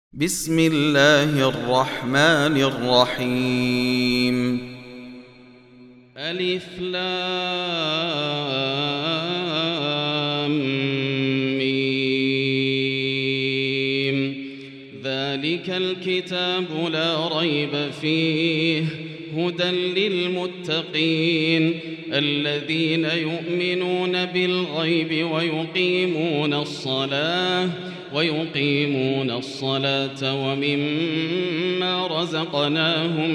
بسم الله الرحمن الرحيم ألف لام ميم ذلك الكتاب لا ريب فيه هدى للمتقين الذين يؤمنون بالغيب ويقيمون الصلاة ومما رزقناهم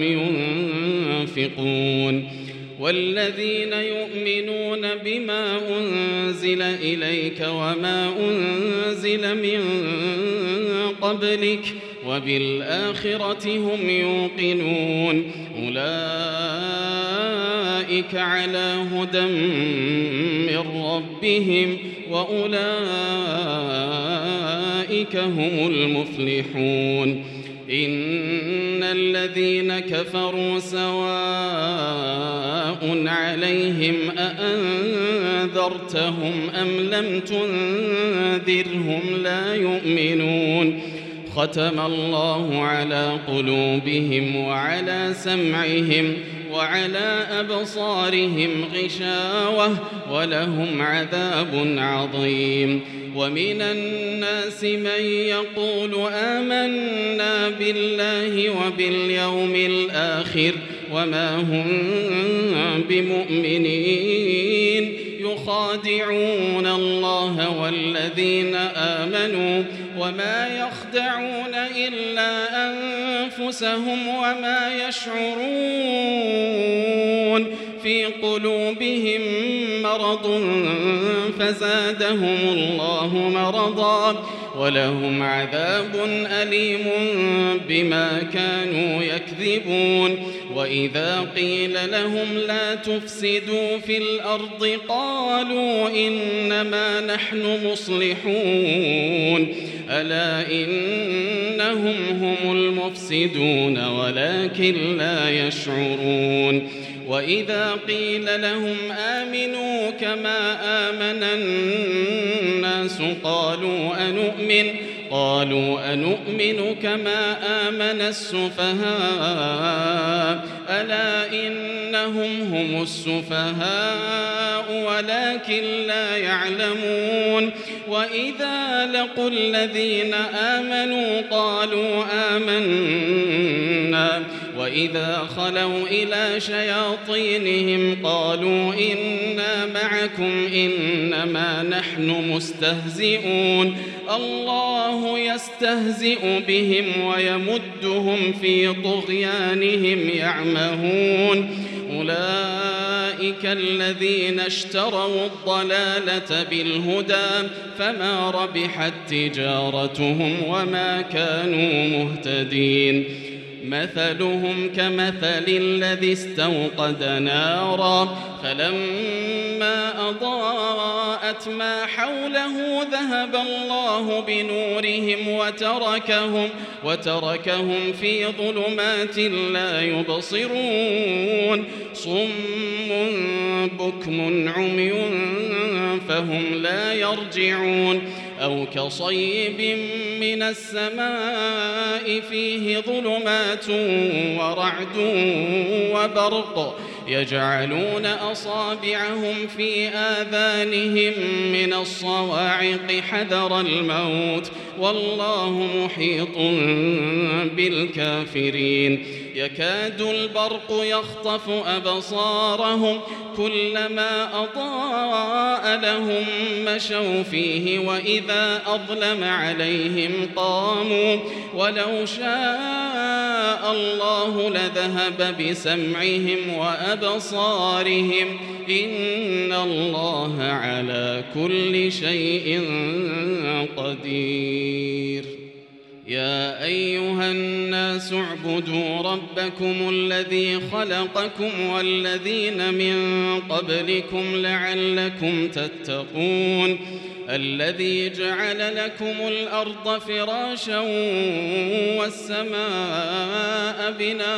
ينفقون والذين يؤمنون بما أنزل إليك وما أنزل من قبلك وبالآخرة هم يوقنون أولئك على هدى من ربهم وأولئك هم المفلحون إن الذين كفروا سواء عليهم أأنذرتهم أم لم تنذرهم لا يؤمنون ختم الله على قلوبهم وعلى سمعهم وعلى أبصارهم غشاوة ولهم عذاب عظيم ومن الناس من يقول آمنا بالله وباليوم الآخر وما هم بمؤمنين يخادعون الله والذين آمنوا وما يخدعون إلا أنفسهم وما يشعرون في قلوبهم مرض فزادهم الله مرضا ولهم عذاب أليم بما كانوا يكذبون وإذا قيل لهم لا تفسدوا في الأرض قالوا إنما نحن مصلحون ألا إنهم هم المفسدون ولكن لا يشعرون وإذا قيل لهم آمنوا كما آمن الناس قالوا أنؤمن كما آمن السفهاء ألا إنهم هم السفهاء ولكن لا يعلمون وإذا لقوا الذين آمنوا قالوا آمنا وإذا خلوا إلى شياطينهم قالوا إنا معكم إنما نحن مستهزئون الله يستهزئ بهم ويمدهم في طغيانهم يعمهون أولئك الذين اشتروا الضلالة بالهدى فما ربحت تجارتهم وما كانوا مهتدين مثلهم كمثل الذي استوقد نارا فلما أضاءت ما حوله ذهب الله بنورهم وتركهم في ظلمات لا يبصرون صم بكم عمي فهم لا يرجعون أو كصيب من السماء فيه ظلمات ورعد وبرق يجعلون أصابعهم في آذانهم من الصواعق حذر الموت والله محيط بالكافرين يكاد البرق يخطف أبصارهم كلما أضاء لهم مشوا فيه وإذا أظلم عليهم قاموا ولو شاء الله لذهب بسمعهم وأبصارهم إن الله على كل شيء قدير يا أيها الناس اعبدوا ربكم الذي خلقكم والذين من قبلكم لعلكم تتقون الذي جعل لكم الأرض فراشا والسماء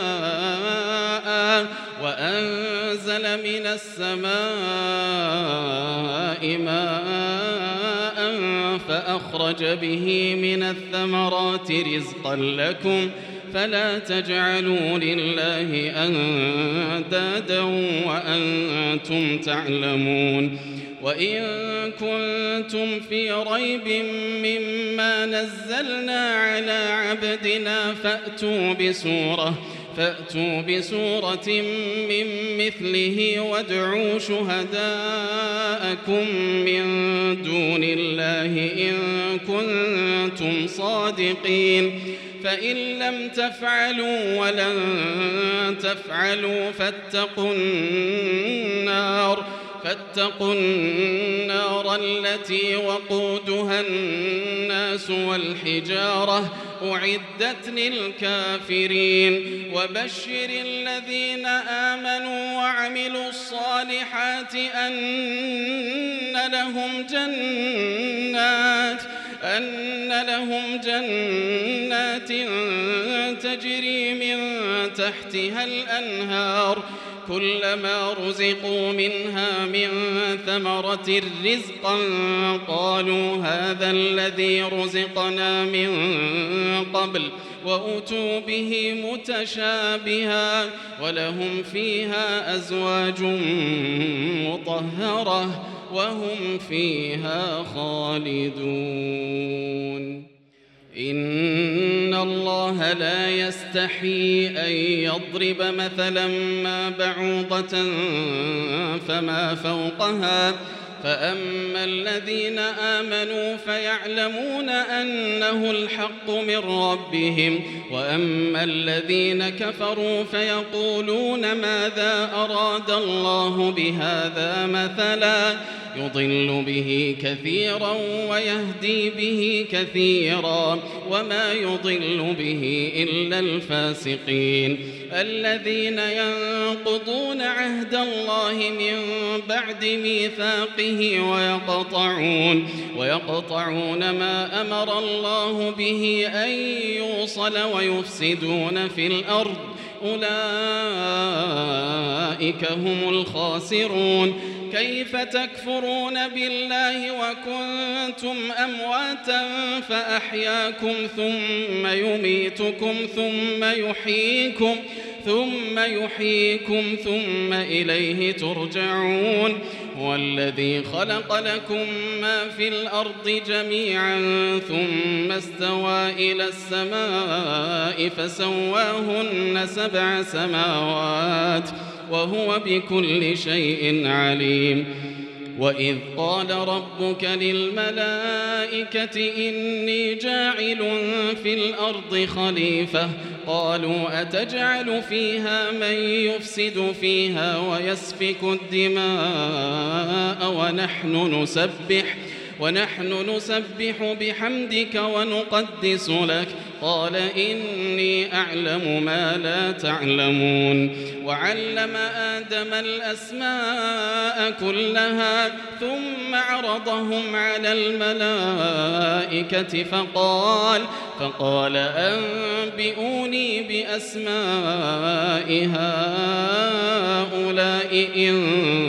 بناء وأنزل من السماء ماء فأخرج به من الثمرات رزقا لكم فلا تجعلوا لله أندادا وأنتم تعلمون وإن كنتم في ريب مما نزلنا على عبدنا فأتوا بسورة من مثله وادعوا شهداءكم من دون الله إن كنتم صادقين فإن لم تفعلوا ولن تفعلوا فاتقوا النار التي وقودها الناس والحجارة أعدت للكافرين وبشر الذين آمنوا وعملوا الصالحات أن لهم جنات تجري من تحتها الأنهار كلما رزقوا منها من ثمرة رزقا قالوا هذا الذي رزقنا من قبل وأتوا به متشابها ولهم فيها أزواج مطهرة وهم فيها خالدون إن الله لا يستحيي أن يضرب مثلا ما بعوضة فما فوقها فأما الذين آمنوا فيعلمون أنه الحق من ربهم وأما الذين كفروا فيقولون ماذا أراد الله بهذا مثلا يضل به كثيرا ويهدي به كثيرا وما يضل به إلا الفاسقين الذين ينقضون عهد الله من بعد ميثاقه ويقطعون ما أمر الله به أن يوصل ويفسدون في الأرض أولئك هم الخاسرون كيف تكفرون بالله وكنتم أمواتا فأحياكم ثم يميتكم ثم يحييكم ثم إليه ترجعون هو الذي خلق لكم ما في الأرض جميعا ثم استوى إلى السماء فسواهن 7 سماوات وهو بكل شيء عليم وإذ قال ربك للملائكة إني جاعل في الأرض خليفة قالوا أتجعل فيها من يفسد فيها ويسفك الدماء ونحن نسبح بحمدك ونقدس لك قال إني أعلم ما لا تعلمون وعلم آدم الأسماء كلها ثم عرضهم على الملائكة فقال أنبئوني بأسماء هؤلاء إن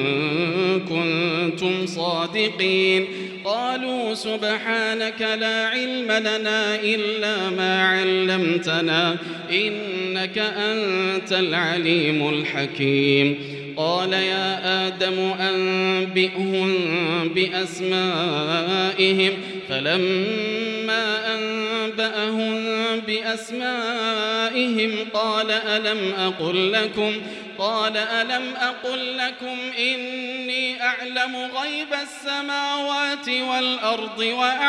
كنتم صادقين قالوا سبحانك لا علم لنا إلا ما علمتنا إنك أنت العليم الحكيم قال يا آدم أنبئهم بأسمائهم فلما أنبأهم بأسمائهم قال ألم أقل لكم إني أعلم غيب السماوات والأرض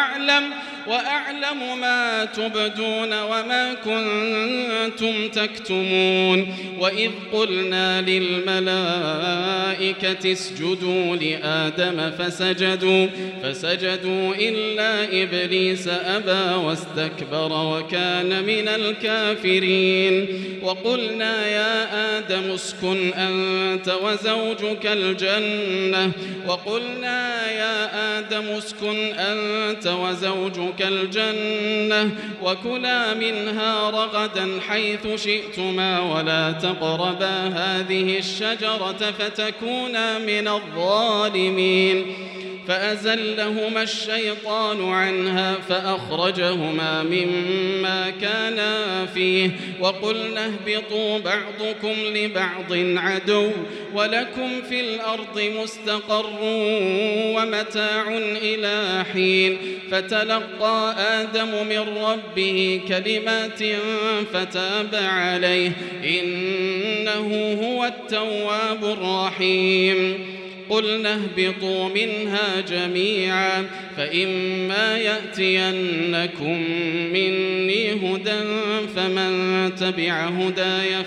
وأعلم ما تبدون وما كنتم تكتمون وإذ قلنا للملائكة اسجدوا لآدم فسجدوا إلا إبليس أبى واستكبر وكان من الكافرين وقلنا يا آدم اسكن أنت وزوجك الجنة وكلا منها رغدا حيث شئتما ولا تقربا هذه الشجرة فتكونا من الظالمين فأزلهما الشيطان عنها فأخرجهما مما كانا فيه وقلنا اهبطوا بعضكم لبعض عدو ولكم في الأرض مستقر ومتاع إلى حين فتلقى آدم من ربه كلمات فتاب عليه إنه هو التواب الرحيم قلنا اهبطوا منها جميعا فإما يأتينكم مني هدى فمن تبع هداي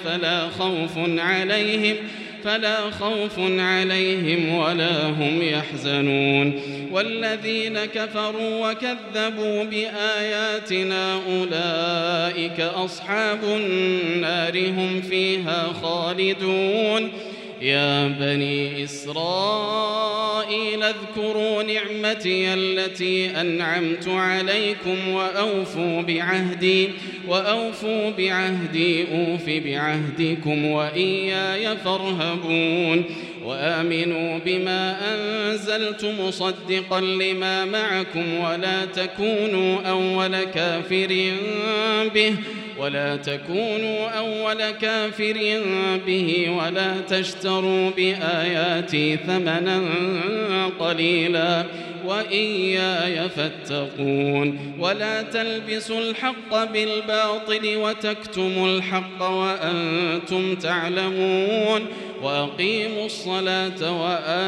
فلا خوف عليهم ولا هم يحزنون والذين كفروا وكذبوا بآياتنا أولئك أصحاب النار هم فيها خالدون يا بني إسرائيل اذكروا نعمتي التي أنعمت عليكم وأوفوا بعهدي أوف بعهدكم وإياي فارهبون وآمنوا بما أنزلت مصدقا لما معكم ولا تكونوا أول كافر به ولا تشتروا بآياتي ثمنا قليلا وإياي فاتقون ولا تلبسوا الحق بالباطل وتكتموا الحق وأنتم تعلمون وأقيموا الصلاة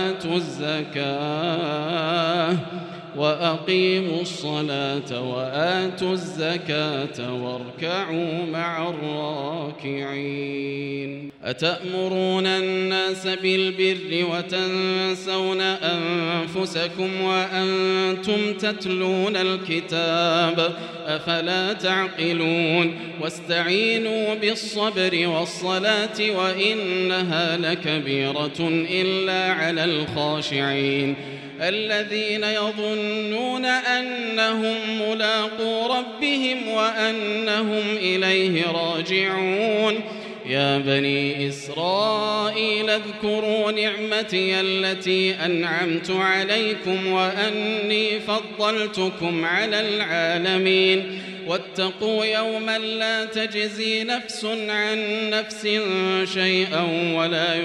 وآتوا الزكاة واركعوا مع الراكعين أتأمرون الناس بالبر وتنسون أنفسكم وأنتم تتلون الكتاب أفلا تعقلون واستعينوا بالصبر والصلاة وإنها لكبيرة إلا على الخاشعين الذين يظنون أنهم ملاقو ربهم وأنهم إليه راجعون يا بني إسرائيل اذكروا نعمتي التي أنعمت عليكم وأني فضلتكم على العالمين واتقوا يوما لا تجزي نفس عن نفس شيئا ولا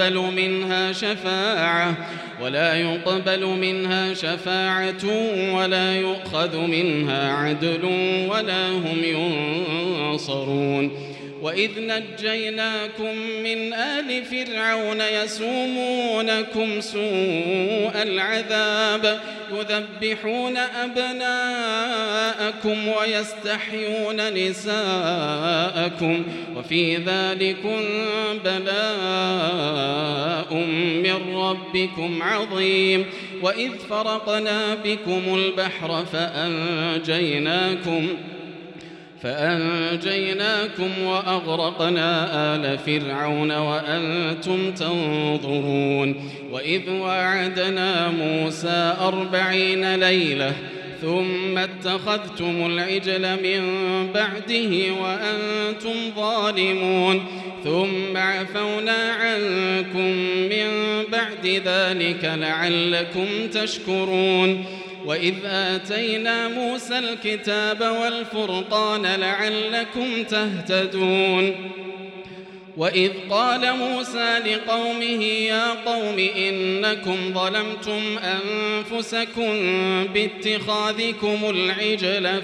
يقبل منها شفاعة ولا يؤخذ منها عدل ولا هم ينصرون وإذ نجيناكم من آل فرعون يسومونكم سوء العذاب يذبحون أبناءكم ويستحيون نساءكم وفي ذلكم بلاء من ربكم عظيم وإذ فرقنا بكم البحر فأنجيناكم وأغرقنا آل فرعون وأنتم تنظرون وإذ وعدنا موسى 40 ليلة ثم اتخذتم العجل من بعده وأنتم ظالمون ثم عفونا عنكم من بعد ذلك لعلكم تشكرون وإذ آتينا موسى الكتاب والفرقان لعلكم تهتدون وإذ قال موسى لقومه يا قوم إنكم ظلمتم أنفسكم باتخاذكم العجل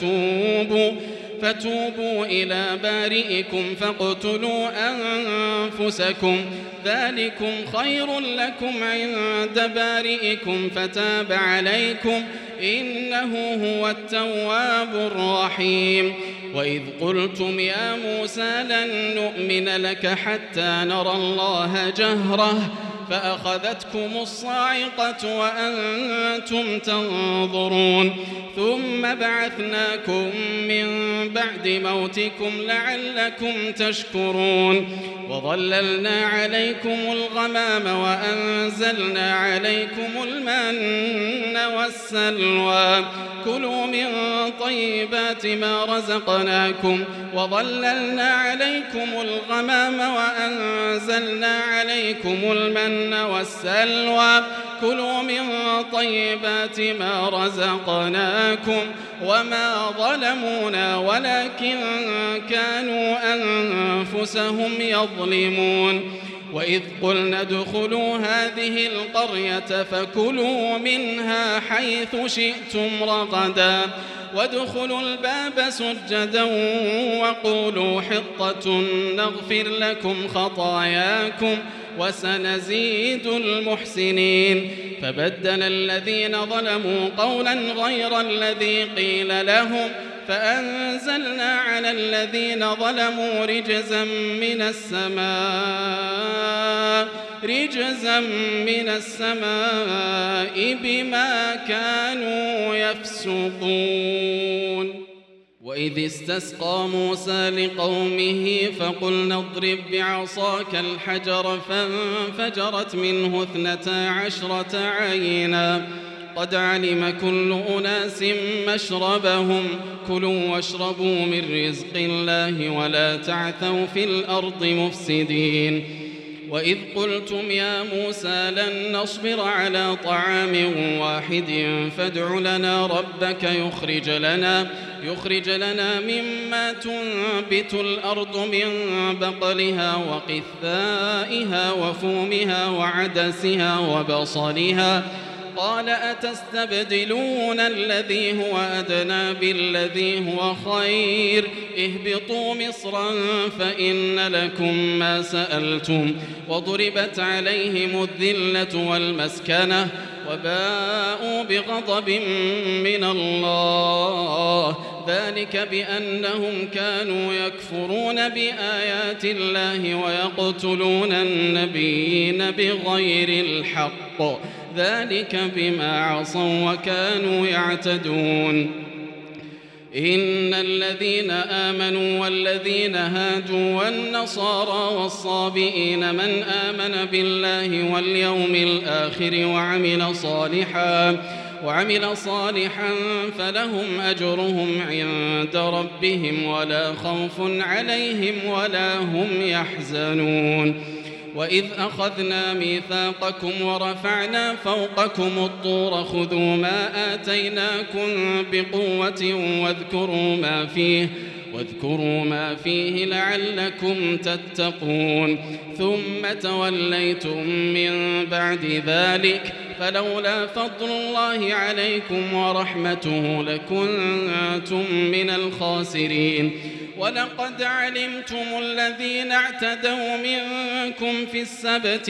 فتوبوا إلى بارئكم فاقتلوا أنفسكم ذلكم خير لكم عند بارئكم فتاب عليكم إنه هو التواب الرحيم وإذ قلتم يا موسى لن نؤمن لك حتى نرى الله جهرة فأخذتكم الصاعقة وأنتم تنظرون ثم بعثناكم من بعد موتكم لعلكم تشكرون وظللنا عليكم الغمام وأنزلنا عليكم المن والسلوى كلوا من طيبات ما رزقناكم وظللنا عليكم الغمام وأنزلنا عليكم المن المن والسلوى كلوا من طيبات ما رزقناكم وما ظلمونا ولكن كانوا أنفسهم يظلمون وإذ قلنا ادخلوا هذه القرية فكلوا منها حيث شئتم رغدا وادخلوا الباب سجدا وقولوا حطة نغفر لكم خطاياكم وسنزيد المحسنين فبدل الذين ظلموا قولا غير الذي قيل لهم فأنزلنا على الذين ظلموا رجزا من السماء بما كانوا يفسقون وإذ استسقى موسى لقومه فقلنا اضرب بعصاك الحجر فانفجرت منه 12 عينا قد علم كل أناس مشربهم كلوا واشربوا من رزق الله ولا تعثوا في الأرض مفسدين وإذ قلتم يا موسى لن نصبر على طعام واحد فادع لنا ربك يخرج لنا مما تنبت الأرض من بقلها وقثائها وفومها وعدسها وبصلها قال أتستبدلون الذي هو أدنى بالذي هو خير اهبطوا مصرا فإن لكم ما سألتم وضربت عليهم الذلة والمسكنة وباءوا بغضب من الله ذلك بأنهم كانوا يكفرون بآيات الله ويقتلون النبيين بغير الحق ذلك بما عصوا وكانوا يعتدون إن الذين آمنوا والذين هادوا والنصارى والصابئين من آمن بالله واليوم الآخر وعمل صالحا فلهم أجرهم عند ربهم ولا خوف عليهم ولا هم يحزنون وإذ أخذنا ميثاقكم ورفعنا فوقكم الطور خذوا ما آتيناكم بقوة واذكروا ما فيه لعلكم تتقون ثم توليتم من بعد ذلك فلولا فضل الله عليكم ورحمته لكنتم من الخاسرين ولقد علمتم الذين اعتدوا منكم في السبت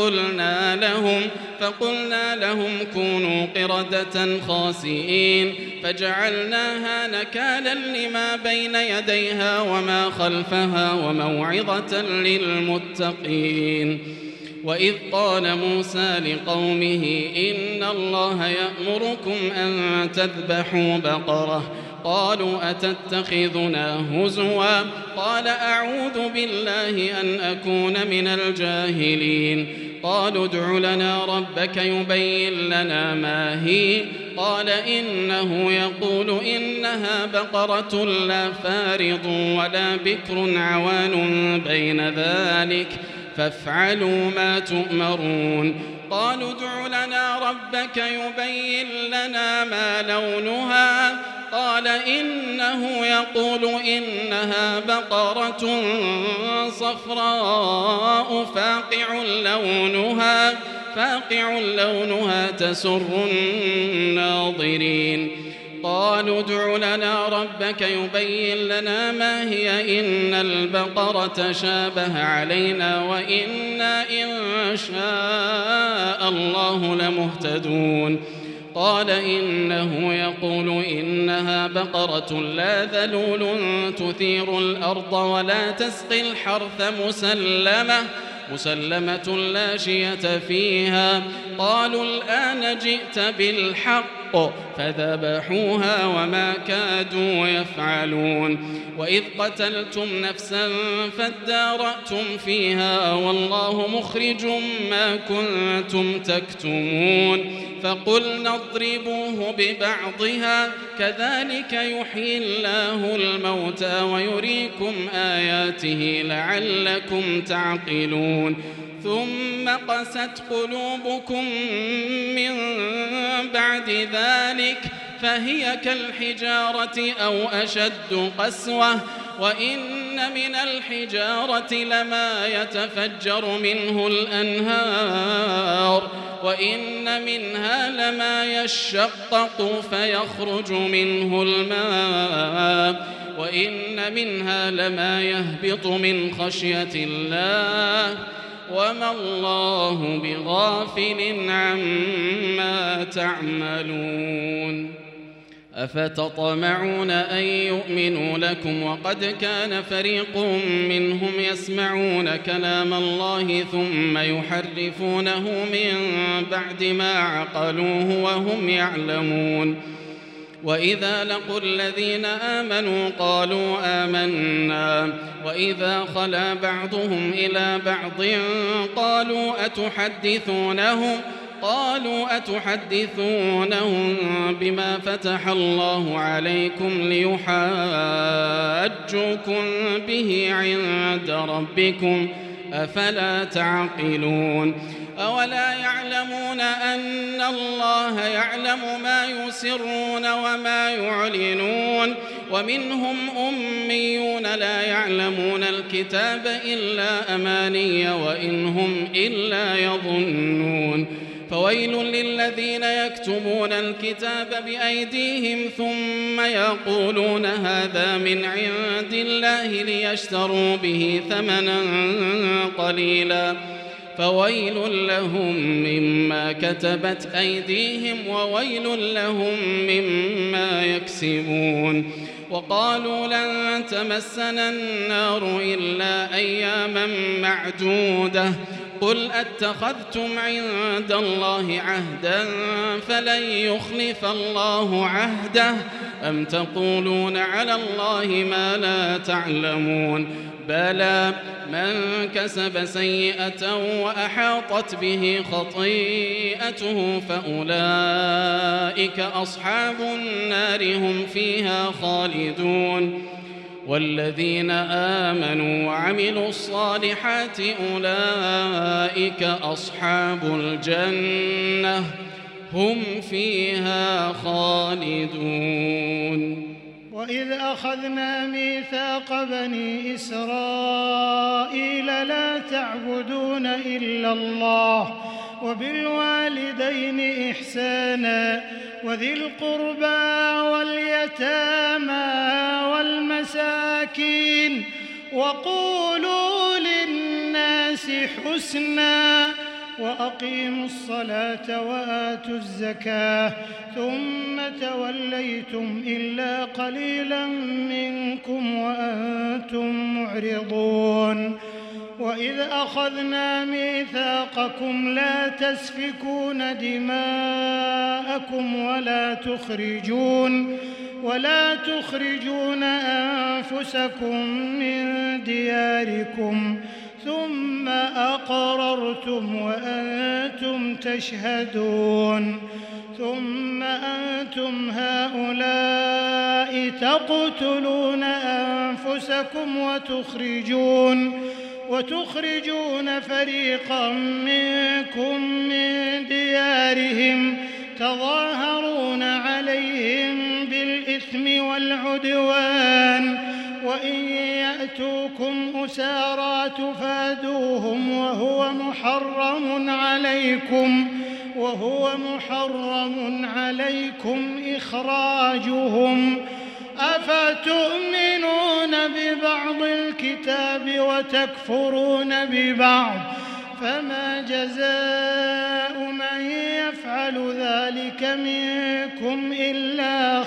فقلنا لهم كونوا قردة خاسئين فجعلناها نكالا لما بين يديها وما خلفها وموعظة للمتقين وإذ قال موسى لقومه إن الله يأمركم أن تذبحوا بقرة قالوا أتتخذنا هزوا قال أعوذ بالله أن أكون من الجاهلين قالوا ادع لنا ربك يبين لنا ما هي قال إنه يقول إنها بقرة لا فارض ولا بكر عوان بين ذلك فافعلوا ما تؤمرون قالوا ادع لنا ربك يبين لنا ما لونها قال إنه يقول إنها بقرة صفراء فاقع لونها تسر الناظرين قالوا ادع لنا ربك يبين لنا ما هي إن البقرة شابه علينا وإنا إن شاء الله لمهتدون قال إنه يقول إنها بقرة لا ذلول تثير الأرض ولا تسقي الحرث مسلمة لا شية فيها قالوا الآن جئت بالحق فذبحوها وما كادوا يفعلون وإذ قتلتم نفسا فادارأتم فيها والله مخرج ما كنتم تكتمون فقلنا اضربوه ببعضها كذلك يحيي الله الموتى ويريكم آياته لعلكم تعقلون ثم قست قلوبكم من بعد ذلك فهي كالحجارة أو أشد قسوة وإن من الحجارة لما يتفجر منه الأنهار وإن منها لما يشقق فيخرج منه الماء وإن منها لما يهبط من خشية الله وما الله بغافل عما تعملون أفتطمعون أن يؤمنوا لكم وقد كان فريق منهم يسمعون كلام الله ثم يحرفونه من بعد ما عقلوه وهم يعلمون وإذا لقوا الذين آمنوا قالوا آمنا وإذا خلا بعضهم إلى بعض قالوا أتحدثونهم بما فتح الله عليكم ليحاجوكم به عند ربكم أفلا تعقلون أولا يعلمون أن الله يعلم ما يسرون وما يعلنون ومنهم أميون لا يعلمون الكتاب إلا أماني وإن هم إلا يظنون فويل للذين يكتبون الكتاب بأيديهم ثم يقولون هذا من عند الله ليشتروا به ثمنا قليلا فويل لهم مما كتبت أيديهم وويل لهم مما يكسبون وقالوا لن تمسنا النار إلا أياما معدودة قل أتخذتم عند الله عهدا فلن يخلف الله عهده أم تقولون على الله ما لا تعلمون بلى من كسب سيئة وأحاطت به خطيئته فأولئك أصحاب النار هم فيها خالدون والذين آمنوا وعملوا الصالحات أولئك أصحاب الجنة هم فيها خالدون وإذ أخذنا ميثاق بني إسرائيل لا تعبدون إلا الله وبالوالدين إحسانا وذي القربى واليتامى والمساكين وقولوا للناس حسنا وأقيموا الصلاة وآتوا الزكاة ثم توليتم إلا قليلا منكم وأنتم معرضون وإذ أخذنا ميثاقكم لا تسفكون دماءكم ولا تخرجون أنفسكم من دياركم ثم أقررتم وأنتم تشهدون ثم أنتم هؤلاء تقتلون أنفسكم وتخرجون فريقا منكم من ديارهم تظاهرون عليهم بالإثم والعدوان وإن يأتوكم أسارى تفادوهم وهو محرم عليكم إخراجهم أفتؤمنون ببعض الكتاب وتكفرون ببعض فما جزاء من يفعل ذلك منكم إلا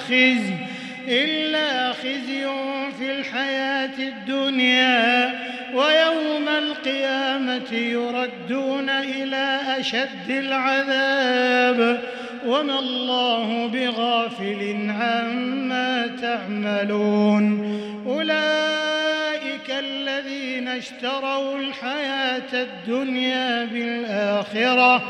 خزي في الحياة الدنيا ويوم القيامة يردون إلى أشد العذاب وما الله بغافل عما تعملون أولئك الذين اشتروا الحياة الدنيا بالآخرة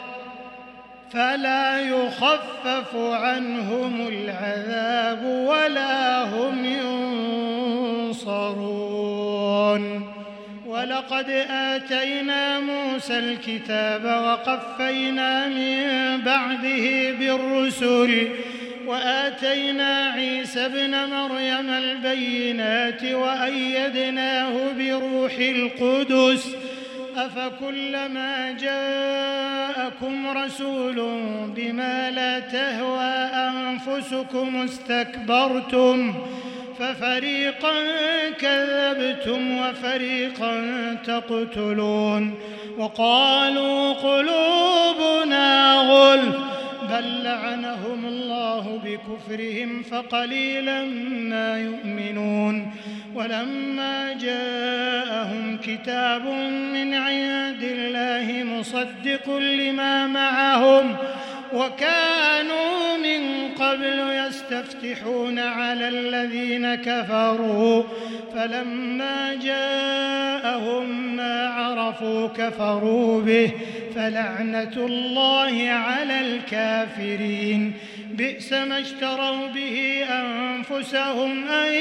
فلا يخفف عنهم العذاب ولا هم ينصرون ولقد آتينا موسى الكتاب وقفينا من بعده بالرسل وآتينا عيسى ابن مريم البينات وأيدناه بروح القدس أفكلما جاءكم رسول بما لا تهوى أنفسكم استكبرتم ففريقا كذبتم وفريقا تقتلون وقالوا قلوبنا غلف بل لعنهم الله بكفرهم فقليلا ما يؤمنون ولما جاءهم كتاب من عند الله مصدق لما معهم وكانوا من قبل يستفتحون على الذين كفروا فلما جاءهم ما عرفوا كفروا به فلعنة الله على الكافرين بئس ما اشتروا به أنفسهم أن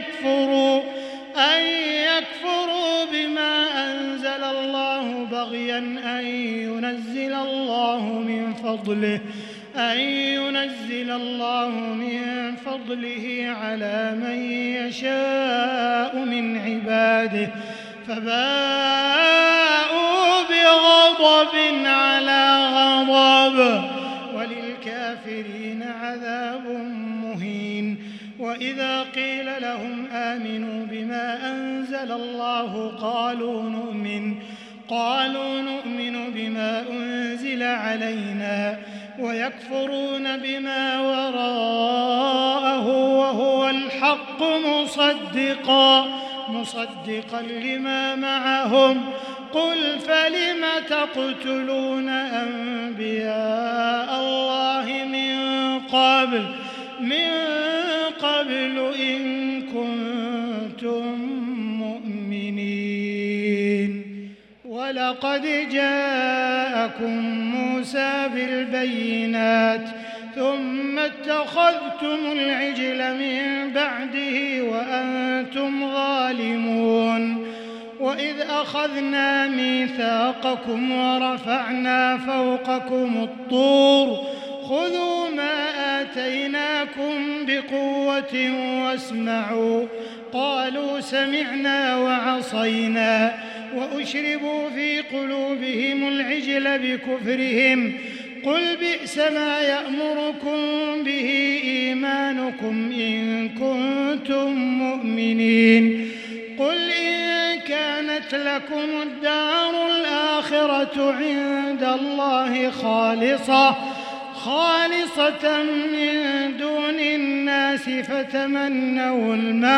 يكفروا بما أنزل الله بغيا أن ينزل الله من فضله على من يشاء من عباده فباءوا بغضب على غضب وللكافرين عذاب مهين وإذا قيل لهم آمنوا بما أنزل الله قالوا نؤمن بما أنزل علينا ويكفرون بما وراءه وهو الحق مصدقا لما معهم قل فلم تقتلون أنبياء الله من قبل إن كنتم مؤمنين ولقد جاءكم موسى بالبينات ثم اتخذتم العجل من بعده وأنتم ظالمون وإذ أخذنا ميثاقكم ورفعنا فوقكم الطور خذوا ما آتيناكم بقوة واسمعوا قالوا سمعنا وعصينا وأشربوا في قلوبهم العجل بكفرهم قل بئس ما يأمركم به إيمانكم إن كنتم مؤمنين قل إن كانت لكم الدار الآخرة عند الله خالصة من دون الناس فتمنوا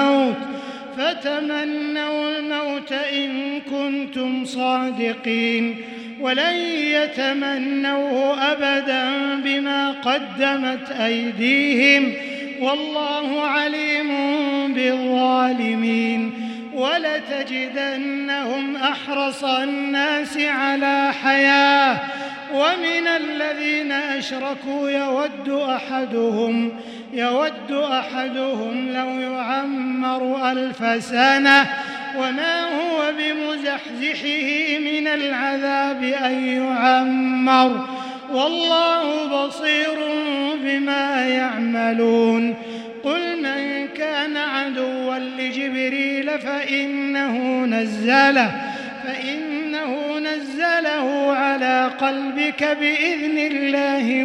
الموت إن كنتم صادقين ولن يتمنوه أبدا بما قدمت أيديهم والله عليم بالظالمين ولتجدنهم أحرص الناس على حياة ومن الذين أشركوا يود أحدهم لو يعمر 1000 سنة وما هو بمزحزحه من العذاب أن يعمر والله بصير بما يعملون قل من كان عدوا لجبريل فإنه نزله على قلبك بإذن الله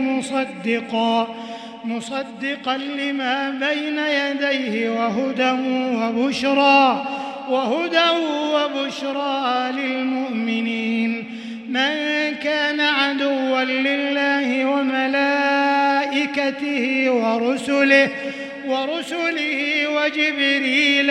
مصدقا لما بين يديه وهدى وبشرى للمؤمنين من كان عدوا لله وملائكته ورسله وجبريل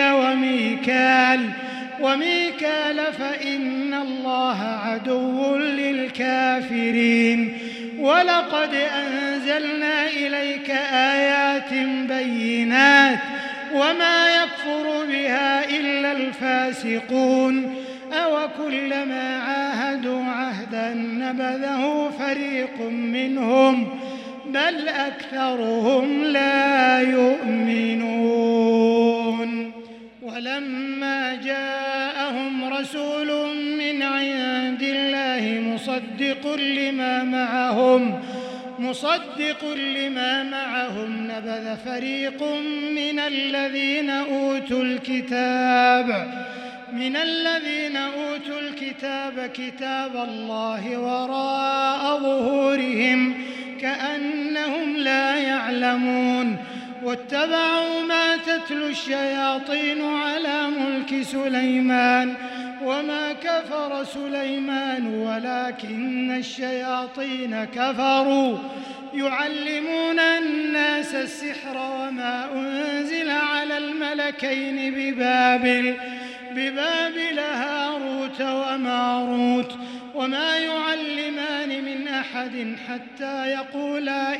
وميكال فإن الله عدو للكافرين ولقد أنزلنا إليك آيات بينات وما يكفر بها إلا الفاسقون أوكلما عاهدوا عهدا نبذه فريق منهم بل أكثرهم لا يؤمنون ولما جاءهم رسول من عند الله مصدق لما معهم نبذ فريق من الذين أوتوا الكتاب كتاب الله وراء ظهورهم كأنهم لا يعلمون واتبعوا ما تتلو الشياطين على ملك سليمان وما كفر سليمان ولكن الشياطين كفروا يعلمون الناس السحر وما أنزل على الملكين ببابل هاروت وماروت وما يعلمان من أحد حتى يقولا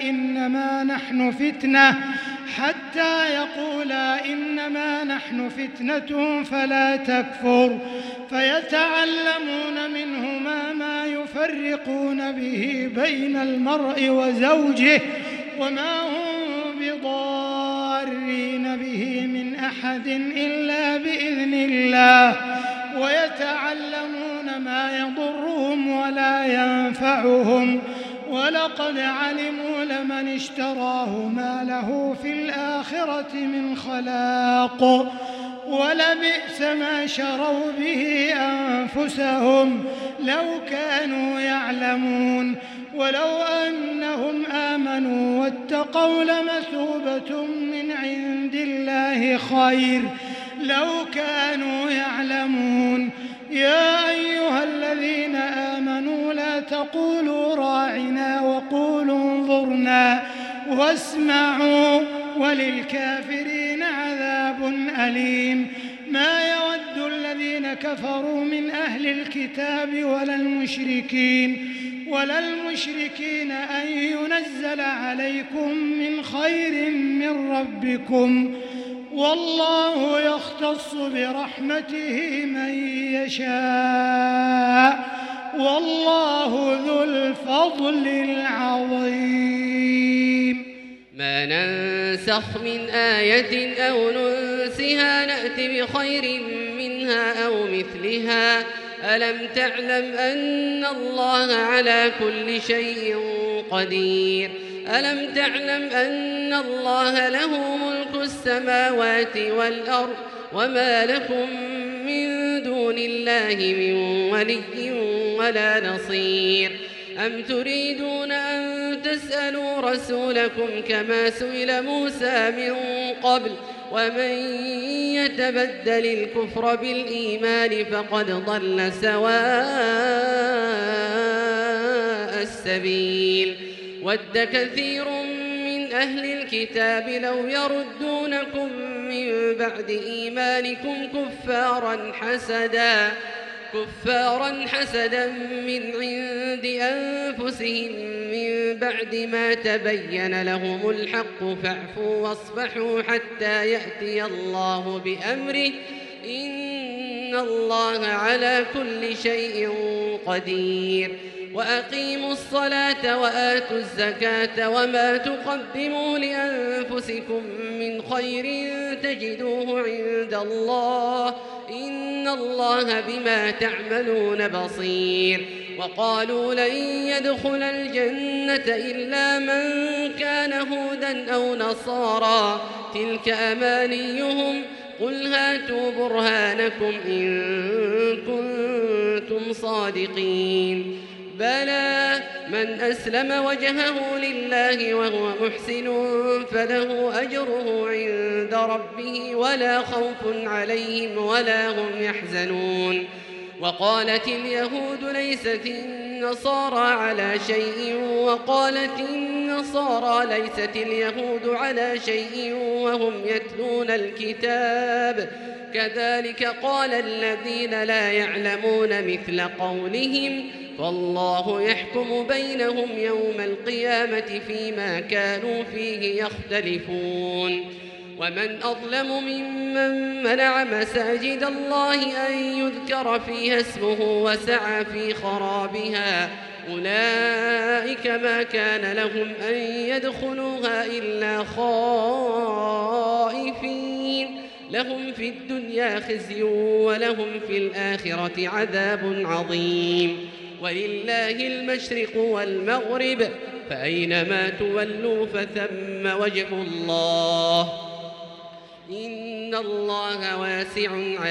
إنما نحن فتنة فلا تكفر فيتعلمون منهما ما يفرقون به بين المرء وزوجه وما هم بضارين به من أحد إلا بإذن الله ويتعلمون ما يضرهم ولا ينفعهم ولقد علموا لمن اشتراه ما له في الآخرة من خلاق ولبئس ما شروا به أنفسهم لو كانوا يعلمون ولو أنهم آمنوا واتقوا لمثوبة من عند الله خير لو كانوا يعلمون يا أيها الذين آمنوا لا تقولوا راعنا وقولوا انظرنا واسمعوا وللكافرين عذاب أليم ما يود الذين كفروا من أهل الكتاب ولا المشركين أن ينزل عليكم من خير من ربكم والله يختص برحمته من يشاء والله ذو الفضل العظيم ما ننسخ من آية أو ننسها نأت بخير منها أو مثلها ألم تعلم أن الله على كل شيء قدير ألم تعلم أن الله له ملك السماوات والأرض وما لكم من دون الله من ولي ولا نصير أم تريدون أن تسألوا رسولكم كما سئل موسى من قبل ومن يتبدل الكفر بالإيمان فقد ضل سواء السبيل ود كثير من أهل الكتاب لو يردونكم من بعد إيمانكم كفارا حسدا من عند أنفسهم من بعد ما تبين لهم الحق فاعفوا واصفحوا حتى يأتي الله بأمره إن الله على كل شيء قدير وأقيموا الصلاة وآتوا الزكاة وما تقدموا لأنفسكم من خير تجدوه عند الله إن الله بما تعملون بصير وقالوا لن يدخل الجنة إلا من كان هودا أو نصارى تلك أمانيهم قل هاتوا برهانكم إن كنتم صادقين بلى من أسلم وجهه لله وهو محسن فله أجره عند ربه ولا خوف عليهم ولا هم يحزنون وقالت اليهود ليست النصارى على شيء وقالت النصارى ليست اليهود على شيء وهم يتلون الكتاب كذلك قال الذين لا يعلمون مثل قولهم فالله يحكم بينهم يوم القيامة فيما كانوا فيه يختلفون ومن أظلم ممن منع مساجد الله أن يذكر فيها اسمه وسعى في خرابها أولئك ما كان لهم أن يدخلوها إلا خائفين لهم في الدنيا خزي ولهم في الآخرة عذاب عظيم ولله المشرق والمغرب فأينما تولوا فثم وجه الله إن الله واسع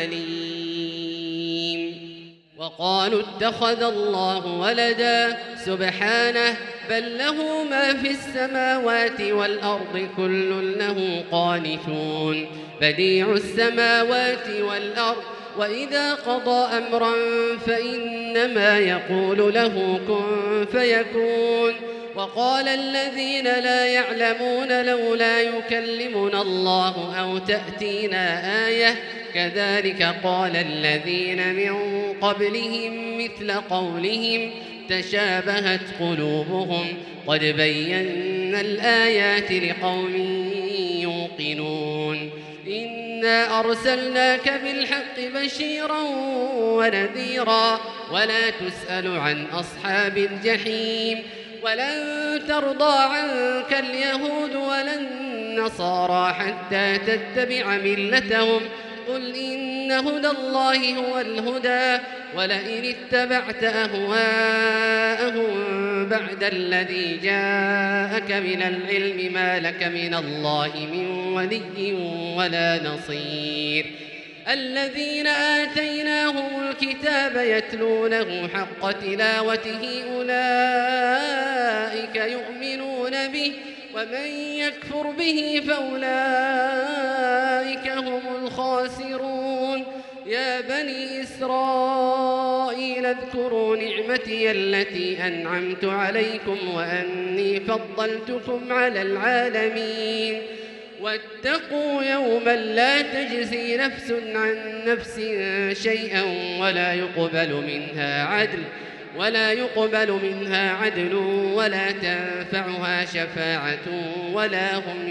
عليم. وقالوا اتخذ الله ولدا سبحانه بل له ما في السماوات والأرض كل له قانتون بديع السماوات والأرض وإذا قضى أمرا فإنما يقول له كن فيكون. وقال الذين لا يعلمون لولا يكلمنا الله أو تأتينا آية كذلك قال الذين من قبلهم مثل قولهم تشابهت قلوبهم قد بينا الآيات لقوم يوقنون. إنا أرسلناك بالحق بشيرا ونذيرا ولا تسأل عن أصحاب الجحيم ولن ترضى عنك اليهود ولا النصارى حتى تتبع ملتهم قل إن هدى الله هو الهدى ولئن اتبعت أهواءهم بعد الذي جاءك من العلم ما لك من الله من ولي ولا نصير. الذين آتيناهم الكتاب يتلونه حق تلاوته أولئك يؤمنون به ومن يكفر به فأولئك هم الخاسرون. يا بني إسرائيل اذكروا نعمتي التي أنعمت عليكم وأني فضلتكم على العالمين واتقوا يوما لا تجزي نفس عن نفس شيئا ولا يقبل منها عدل ولا تنفعها شفاعة ولا هم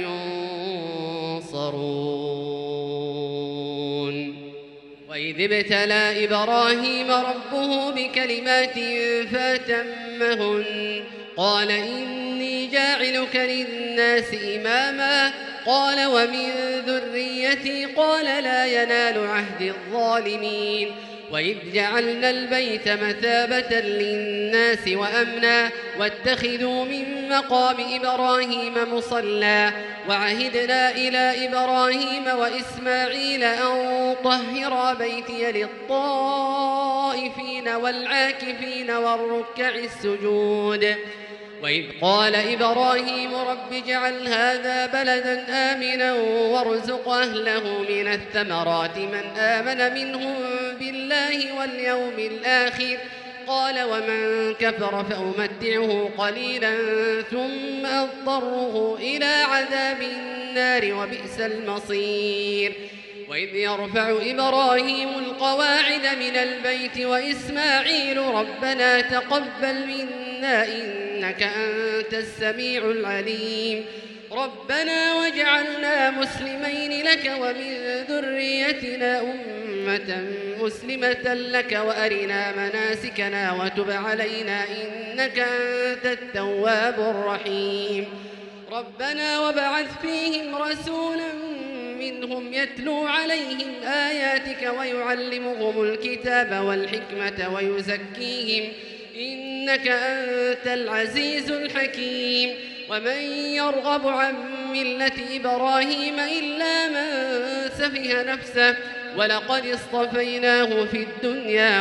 ينصرون. وإذ ابتلى إبراهيم ربه بكلمات فأتمهن قال إني جاعلك للناس إماما قال ومن ذريتي قال لا ينال عهد الظالمين. وإذ جعلنا البيت مثابة للناس وأمنا واتخذوا من مقام إبراهيم مصلى وعهدنا إلى إبراهيم وإسماعيل أن طهرا بيتي للطائفين والعاكفين والركع السجود. وإذ قال إبراهيم رب اجعل هذا بلدا آمنا وارزق أهله من الثمرات من آمن منهم بالله واليوم الآخر قال ومن كفر فأمتعه قليلا ثم أضطره إلى عذاب النار وبئس المصير. وإذ يرفع إبراهيم القواعد من البيت وإسماعيل ربنا تقبل منا إنك أنت السميع العليم ربنا واجعلنا مسلمين لك ومن ذريتنا أمة مسلمة لك وأرنا مناسكنا وتب علينا إنك أنت التواب الرحيم. ربنا وابعث فيهم رسولا منهم يتلو عليهم آياتك ويعلمهم الكتاب والحكمة ويزكيهم إنك أنت العزيز الحكيم. ومن يرغب عن ملة إبراهيم إلا من سفه نفسه ولقد اصطفيناه في الدنيا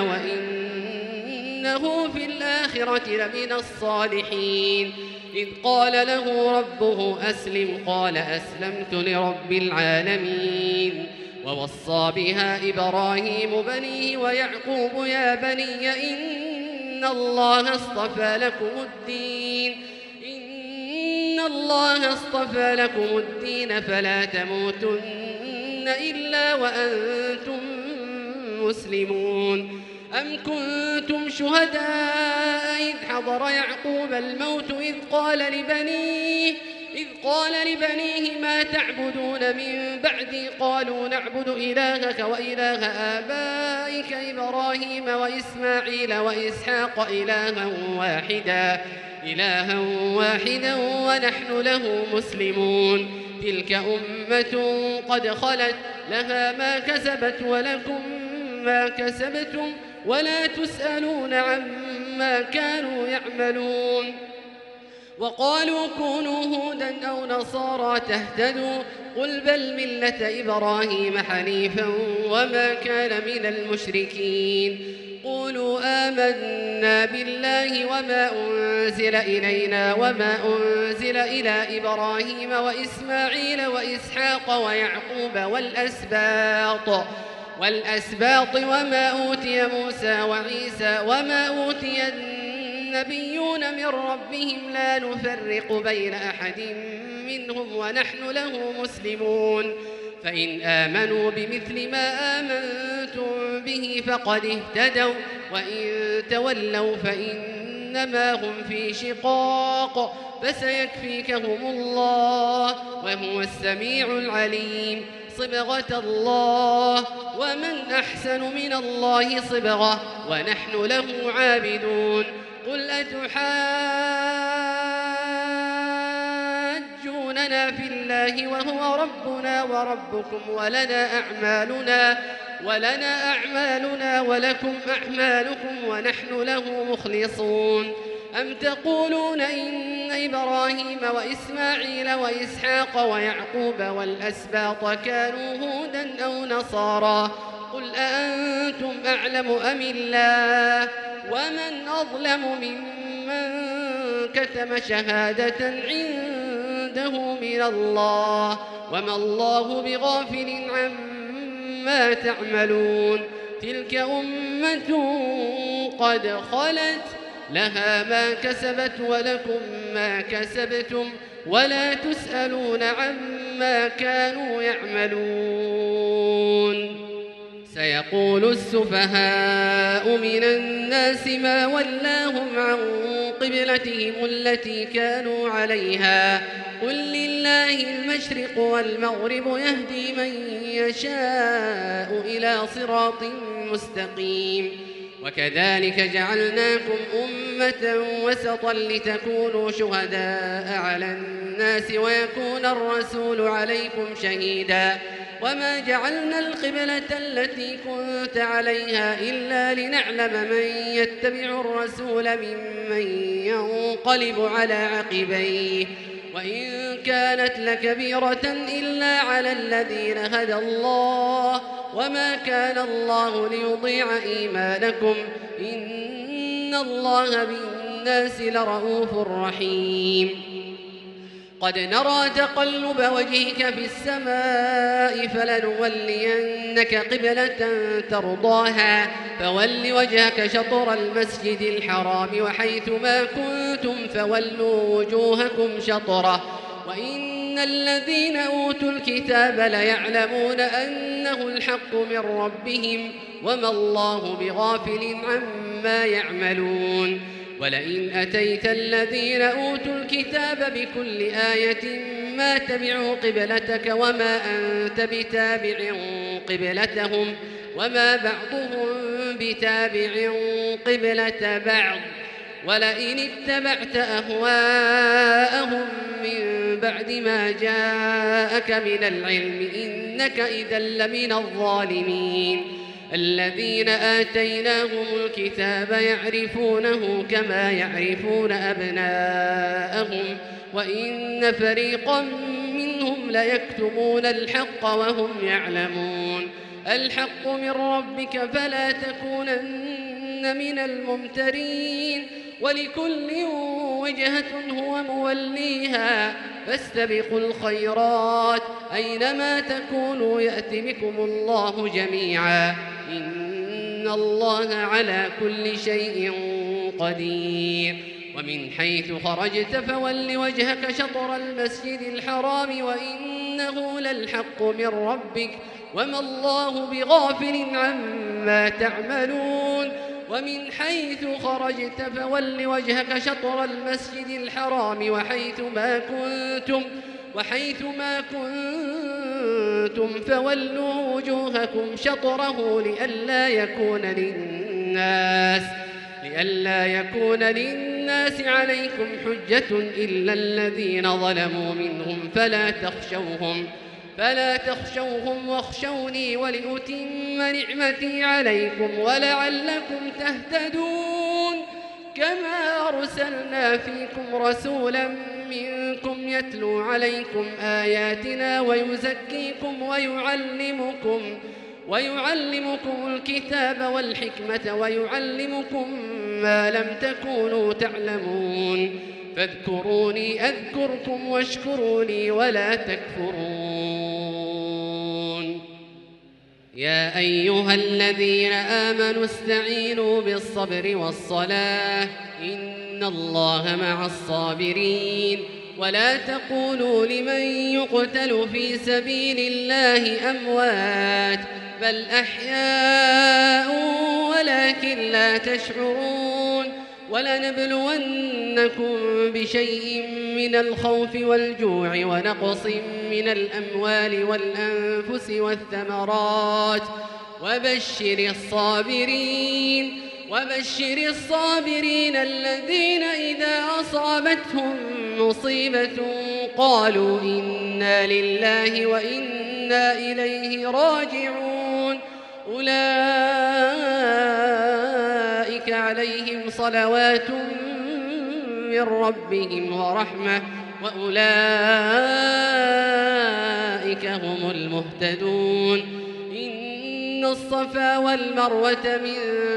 وإنه في الآخرة لمن الصالحين. إذ قال له ربه أسلم قال أسلمت لرب العالمين. ووصى بها إبراهيم بنيه ويعقوب يا بني إن الله اصطفى لكم الدين فلا تموتن إلا وأنتم مسلمون. أم كنتم شهداء إذ حضر يعقوب الموت إذ قال لبنيه ما تعبدون من بعدي قالوا نعبد إلهك وإله آبائك إبراهيم وإسماعيل وإسحاق إلها واحدا ونحن له مسلمون. تلك أمة قد خلت لها ما كسبت ولكم ما كسبتم ولا تسألون عما كانوا يعملون وقالوا كونوا هودا أو نصارى تهتدوا قل بل ملة إبراهيم حنيفا وما كان من المشركين قولوا آمنا بالله وما أنزل إلينا وما أنزل إلى إبراهيم وإسماعيل وإسحاق ويعقوب والأسباط وما أوتي موسى وعيسى وما أوتي النبيون من ربهم لا نفرق بين أحد منهم ونحن له مسلمون فإن آمنوا بمثل ما آمنتم به فقد اهتدوا وإن تولوا فإنما هم في شقاق فسيكفيكهم الله وهو السميع العليم صبغة الله ومن أحسن من الله صبغة ونحن له عابدون قل أتحاجوننا في الله وهو ربنا وربكم ولنا أعمالنا ولكم أعمالكم ونحن له مخلصون أم تقولون إن إبراهيم وإسماعيل وإسحاق ويعقوب والأسباط كانوا هودا أو نصارى قل أأنتم أعلم أم الله ومن أظلم ممن كتم شهادة عنده من الله وما الله بغافل عما تعملون تلك أمة قد خلت لها ما كسبت ولكم ما كسبتم ولا تسألون عما كانوا يعملون سيقول السفهاء من الناس ما ولاهم عن قبلتهم التي كانوا عليها قل لله المشرق والمغرب يهدي من يشاء إلى صراط مستقيم وكذلك جعلناكم أمة وسطا لتكونوا شهداء على الناس ويكون الرسول عليكم شهيدا وما جعلنا القبلة التي كنت عليها إلا لنعلم من يتبع الرسول ممن ينقلب على عقبيه وإن كانت لكبيرة إلا على الذين هدى الله وما كان الله ليضيع إيمانكم إن الله بالناس لرؤوف رحيم قد نرى تقلب وجهك في السماء فلنولينك قبلة ترضاها فول وجهك شطر المسجد الحرام وحيث ما كنتم فولوا وجوهكم شطره وإن الذين أوتوا الكتاب ليعلمون أنه الحق من ربهم وما الله بغافل عما يعملون ولئن أتيت الذين أوتوا الكتاب بكل آية ما تبعوا قبلتك وما أنت بتابع قبلتهم وما بعضهم بتابع قبلة بعض ولئن اتبعت أهواءهم من بعد ما جاءك من العلم إنك إذا لمن الظالمين الذين آتيناهم الكتاب يعرفونه كما يعرفون أبناءهم وإن فريقا منهم ليكتمون الحق وهم يعلمون الحق من ربك فلا تكونن من الممترين ولكل وجهة هو موليها فاستبقوا الخيرات أينما تكونوا يأت بكم الله جميعا إن الله على كل شيء قدير ومن حيث خرجت فول وجهك شطر المسجد الحرام وإنه للحق من ربك وما الله بغافل عما تعملون ومن حيث خرجت فول وجهك شطر المسجد الحرام وحيث ما كنتم فولوا وجوهكم شطره لئلا يكون للناس للناس عليكم حجة إلا الذين ظلموا منهم فلا تخشوهم واخشوني ولأتم نعمتي عليكم ولعلكم تهتدون كما أرسلنا فيكم رسولا منكم يتلو عليكم آياتنا ويزكيكم ويعلمكم الكتاب والحكمة ويعلمكم ما لم تكونوا تعلمون فاذكروني أذكركم واشكروا لي ولا تكفرون يا أيها الذين آمنوا استعينوا بالصبر والصلاة إن الله مع الصابرين ولا تقولوا لمن يقتل في سبيل الله أموات بل أحياء ولكن لا تشعرون ولنبلونكم بشيء من الخوف والجوع ونقص من الأموال والأنفس والثمرات وبشر الصابرين الذين إذا أصابتهم مصيبة قالوا إنا لله وإنا إليه راجعون أولئك عليهم صلوات من ربهم ورحمة وأولئك هم المهتدون إن الصفا والمروة من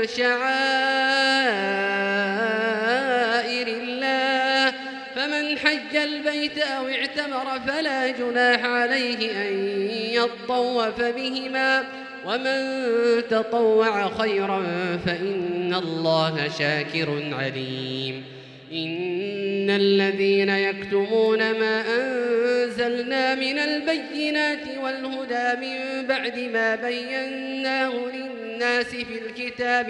شعائر الله فمن حج البيت أو اعتمر فلا جناح عليه أن يطوف بهما ومن تطوع خيرا فإن الله شاكر عليم إن الذين يكتمون ما أنزلنا من البينات والهدى من بعد ما بيناه للناس في الكتاب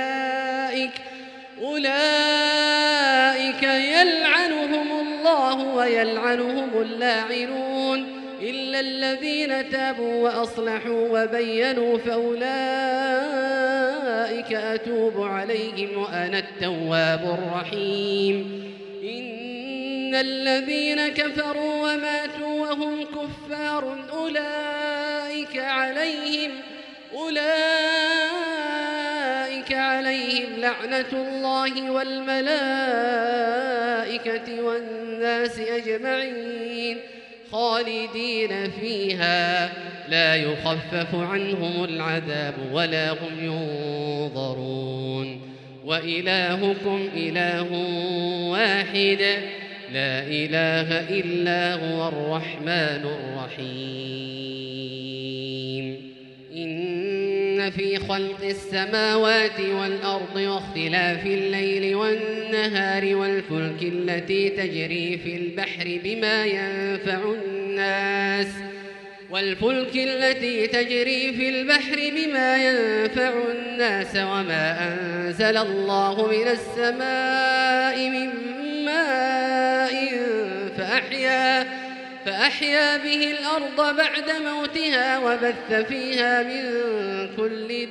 أولئك يلعنهم الله ويلعنهم اللاعنون إلا الذين تابوا وأصلحوا وبينوا فأولئك أتوب عليهم وأنا التواب الرحيم إن الذين كفروا وماتوا وهم كفار أولئك عليهم لعنة الله والملائكة والناس أجمعين خالدين فيها لا يخفف عنهم العذاب ولا هم ينظرون وإلهكم إله واحد لا إله إلا هو الرحمن الرحيم إن في خلق السماوات والأرض واختلاف الليل والنهار والفلك التي تجري في البحر بما ينفع الناس وما أنزل الله من السماء من ماء فأحيا به الأرض بعد موتها وبث فيها من كل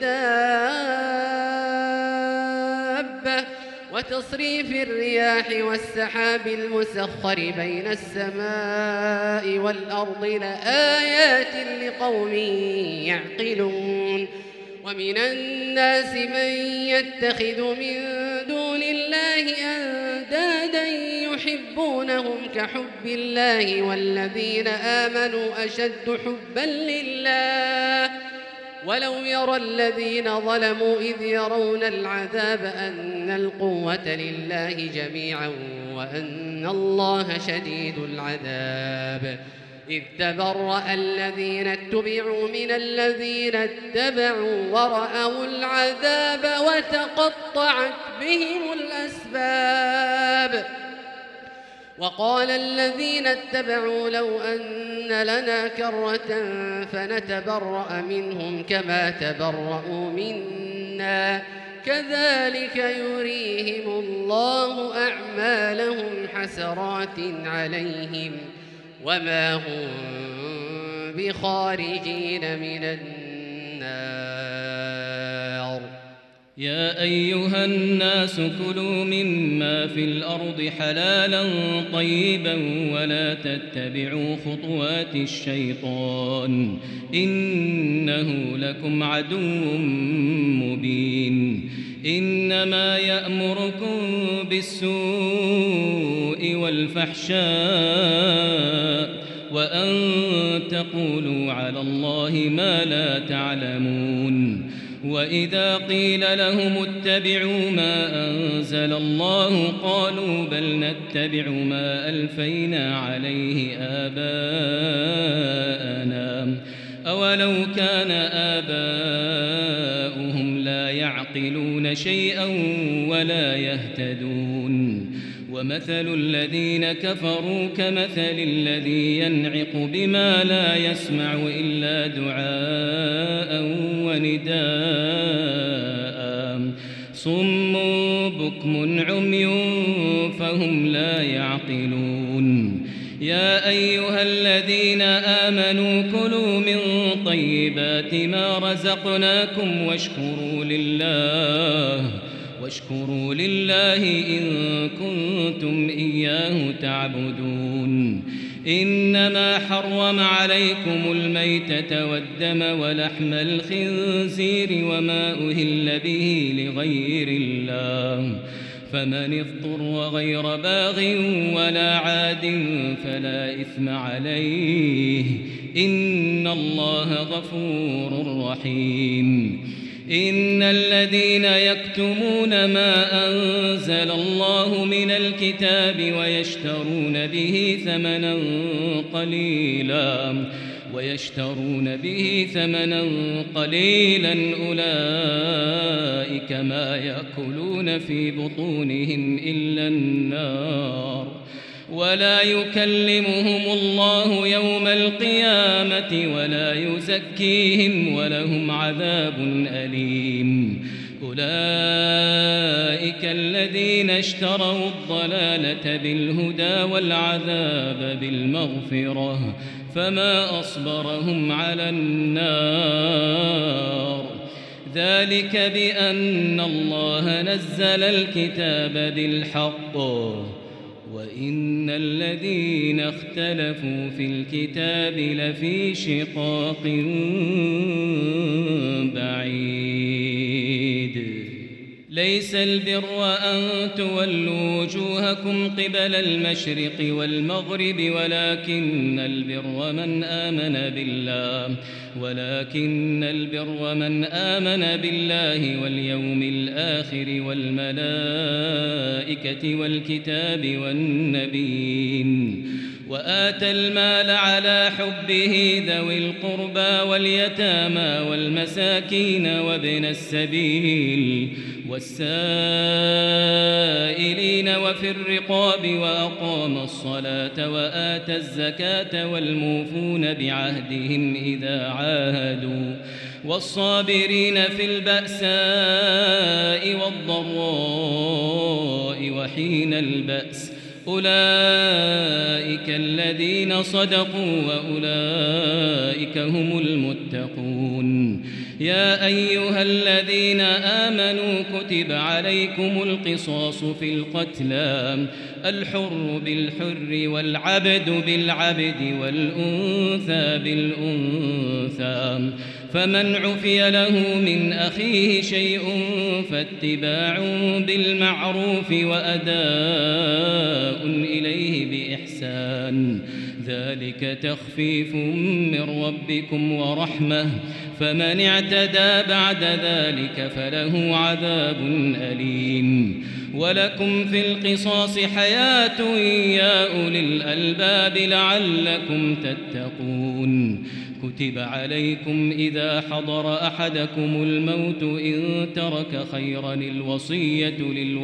دابة وتصريف الرياح والسحاب المسخر بين السماء والأرض لآيات لقوم يعقلون ومن الناس من يتخذ من دون الله أندادا يحبونهم كحب الله والذين آمنوا أشد حبا لله ولو يرى الذين ظلموا إذ يرون العذاب أن القوة لله جميعا وأن الله شديد العذاب إذ تبرأ الذين اتبعوا من الذين اتبعوا ورأوا العذاب وتقطعت بهم الأسباب وقال الذين اتبعوا لو أن لنا كرة فنتبرأ منهم كما تبرأوا منا كذلك يريهم الله أعمالهم حسرات عليهم وما هم بخارجين من النار يا أيها الناس كلوا مما في الأرض حلالا طيبا ولا تتبعوا خطوات الشيطان إنه لكم عدو مبين إنما يأمركم بالسوء والفحشاء وأن تقولوا على الله ما لا تعلمون وإذا قيل لهم اتبعوا ما أنزل الله قالوا بل نتبع ما ألفينا عليه آباءنا أولو كان آباؤهم لا يعقلون شيئا ولا يهتدون ومثل الذين كفروا كمثل الذي ينعق بما لا يسمع إلا دعاء ونداء صم بكم عمي فهم لا يعقلون يا أيها الذين آمنوا كلوا من طيبات ما رزقناكم واشكروا لله إن كنتم إياه تعبدون إنما حرم عليكم الميتة والدم ولحم الخنزير وما أهل به لغير الله فمن اضطر غير باغ ولا عاد فلا إثم عليه إن الله غفور رحيم إن الذين يكتمون ما أنزل الله من الكتاب ويشترون به ثمنا قليلا أولئك ما يأكلون في بطونهم إلا النار ولا يكلمهم الله يوم القيامة ولا يزكيهم ولهم عذاب أليم أولئك الذين اشتروا الضلالة بالهدى والعذاب بالمغفرة فما أصبرهم على النار ذلك بأن الله نزل الكتاب بالحق وإن الذين اختلفوا في الكتاب لفي شقاق بعيد ليس البر أن تولوا وجوهكم قبل المشرق والمغرب ولكن البر من آمن بالله واليوم الآخر والملائكة والكتاب والنبيين وآتى المال على حبه ذوي القربى واليتامى والمساكين وابن السبيل والسائلين وفي الرقاب وأقام الصلاة وآتى الزكاة والموفون بعهدهم إذا عاهدوا والصابرين في البأساء والضراء وحين البأس أولئك الذين صدقوا وأولئك هم المتقون يا أيها الذين آمنوا كتب عليكم القصاص في القتلى الحر بالحر والعبد بالعبد والأنثى بالأنثى فمن عفي له من أخيه شيء فاتباع بالمعروف وأداء إليه بإحسان ذلك تخفيف من ربكم ورحمة فمن اعتدى بعد ذلك فله عذاب أليم ولكم في القصاص حياة يا أولي الألباب لعلكم تتقون كتب عليكم إذا حضر أحدكم الموت إن ترك خيرا الوصية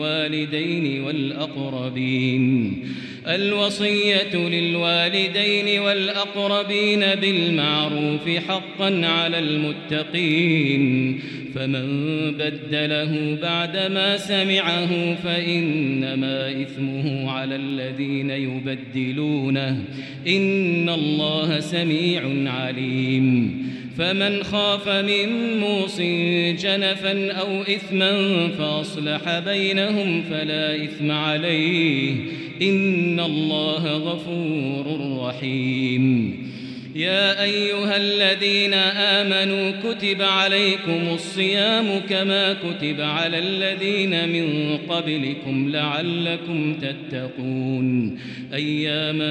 للوالدين والأقربين بالمعروف حقا على المتقين فمن بدله بعدما سمعه فإنما إثمه على الذين يبدلونه إن الله سميع عليم فمن خاف من موص جنفا أو إثما فأصلح بينهم فلا إثم عليه إن الله غفور رحيم. يا أيها الذين آمنوا كتب عليكم الصيام كما كتب على الذين من قبلكم لعلكم تتقون أياما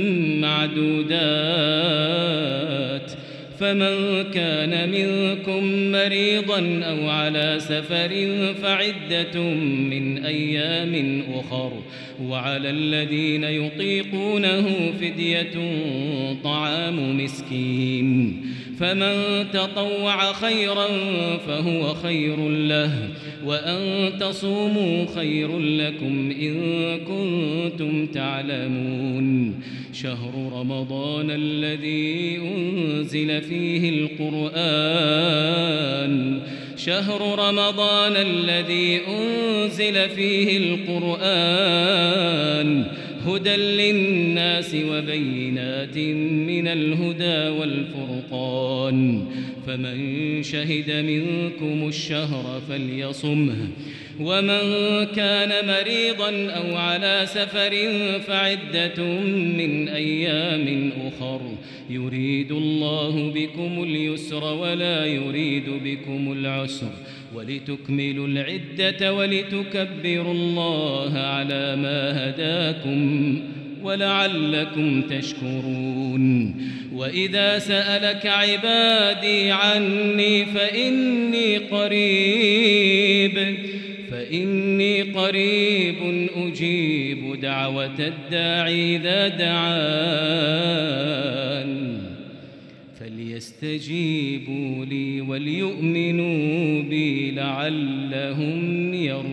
معدودات فمن كان منكم مريضا أو على سفر فعدة من أيام أخر وعلى الذين يطيقونه فدية طعام مسكين فمن تطوع خيرا فهو خير له وأن تصوموا خير لكم إن كنتم تعلمون. شهر رمضان الذي أنزل فيه القرآن هدى للناس وبينات من الهدى والفرقان فمن شهد منكم الشهر فليصمه ومن كان مريضا أو على سفر فعدة من أيام أخر يريد الله بكم اليسر ولا يريد بكم العسر ولتكملوا العدة ولتكبروا الله على ما هداكم ولعلكم تشكرون. وإذا سألك عبادي عني فإني قريب أجيب دعوة الداعي إذا دعان فليستجيبوا لي وليؤمنوا بي لعلهم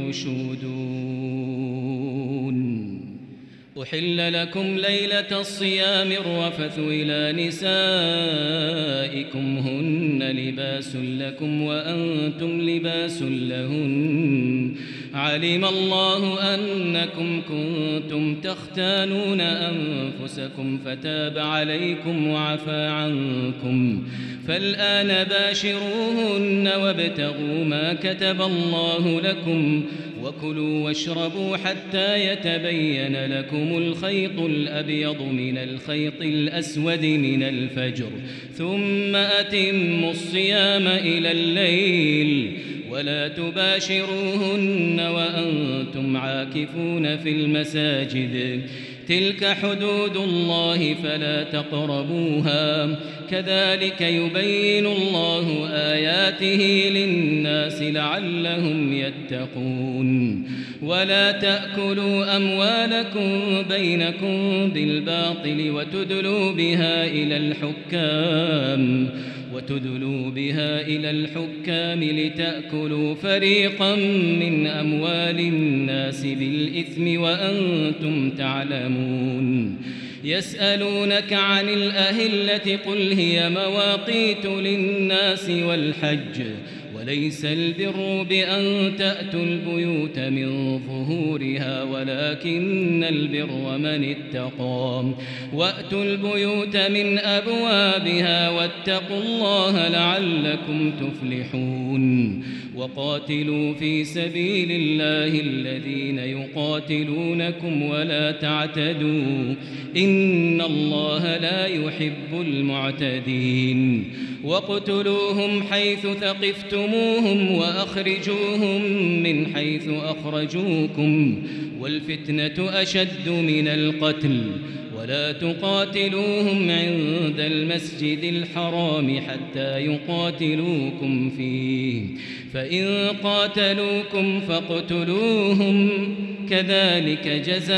يرشدون. أحل لكم ليلة الصيام الرفث إلى نسائكم هن لباس لكم وأنتم لباس لهن علم الله أنكم كنتم تختانون أنفسكم فتاب عليكم وعفى عنكم فالآن باشروهن وابتغوا ما كتب الله لكم وكلوا واشربوا حتى يتبين لكم الخيط الأبيض من الخيط الأسود من الفجر ثم أتموا الصيام إلى الليل ولا تباشروهن وأنتم عاكفون في المساجد تلك حدود الله فلا تقربوها كذلك يبين الله آياته للناس لعلهم يتقون. ولا تأكلوا أموالكم بينكم بالباطل وتدلوا بها إلى الحكام لتأكلوا فريقا من أموال الناس بالإثم وأنتم تعلمون. يسألونك عن الأهلة قل هي مواقيت للناس والحج وليس البر بأن تأتوا البيوت من ظهورها ولكن البر من اتقى وأتوا البيوت من أبوابها واتقوا الله لعلكم تفلحون. وقاتلوا في سبيل الله الذين يقاتلونكم ولا تعتدوا إن الله لا يحب المعتدين. واقتلوهم حيث ثقفتموهم وأخرجوهم من حيث أخرجوكم والفتنة أشد من القتل ولا تقاتلوهم عند المسجد الحرام حتى يقاتلوكم فيه فإن قاتلوكم فاقتلوهم كذلك جزاء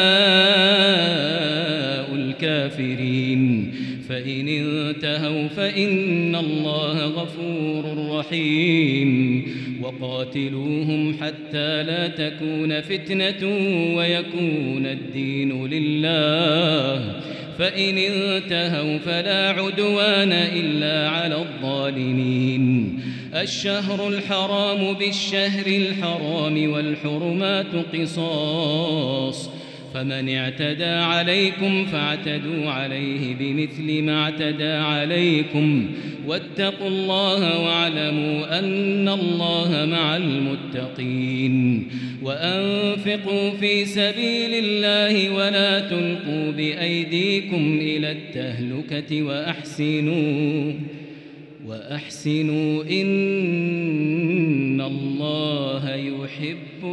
الكافرين. فإن انتهوا فإن الله غفور رحيم. وقاتلوهم حتى لا تكون فتنة ويكون الدين لله فإن انتهوا فلا عدوان إلا على الظالمين. الشهر الحرام بالشهر الحرام والحرمات قصاص فمن اعتدى عليكم فاعتدوا عليه بمثل ما اعتدى عليكم واتقوا الله واعلموا أن الله مع المتقين وأنفقوا في سبيل الله ولا تلقوا بأيديكم إلى التهلكة وأحسنوا إن الله يحب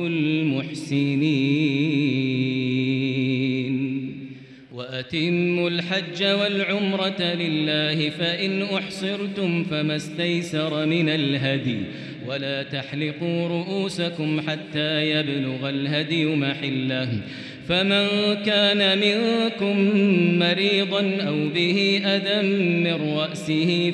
المحسنين وأتموا الحج والعمرة لله فإن أحصرتم فما استيسر من الهدي ولا تحلقوا رؤوسكم حتى يبلغ الهدي محله فمن كان منكم مريضا أو به أذى من رأسه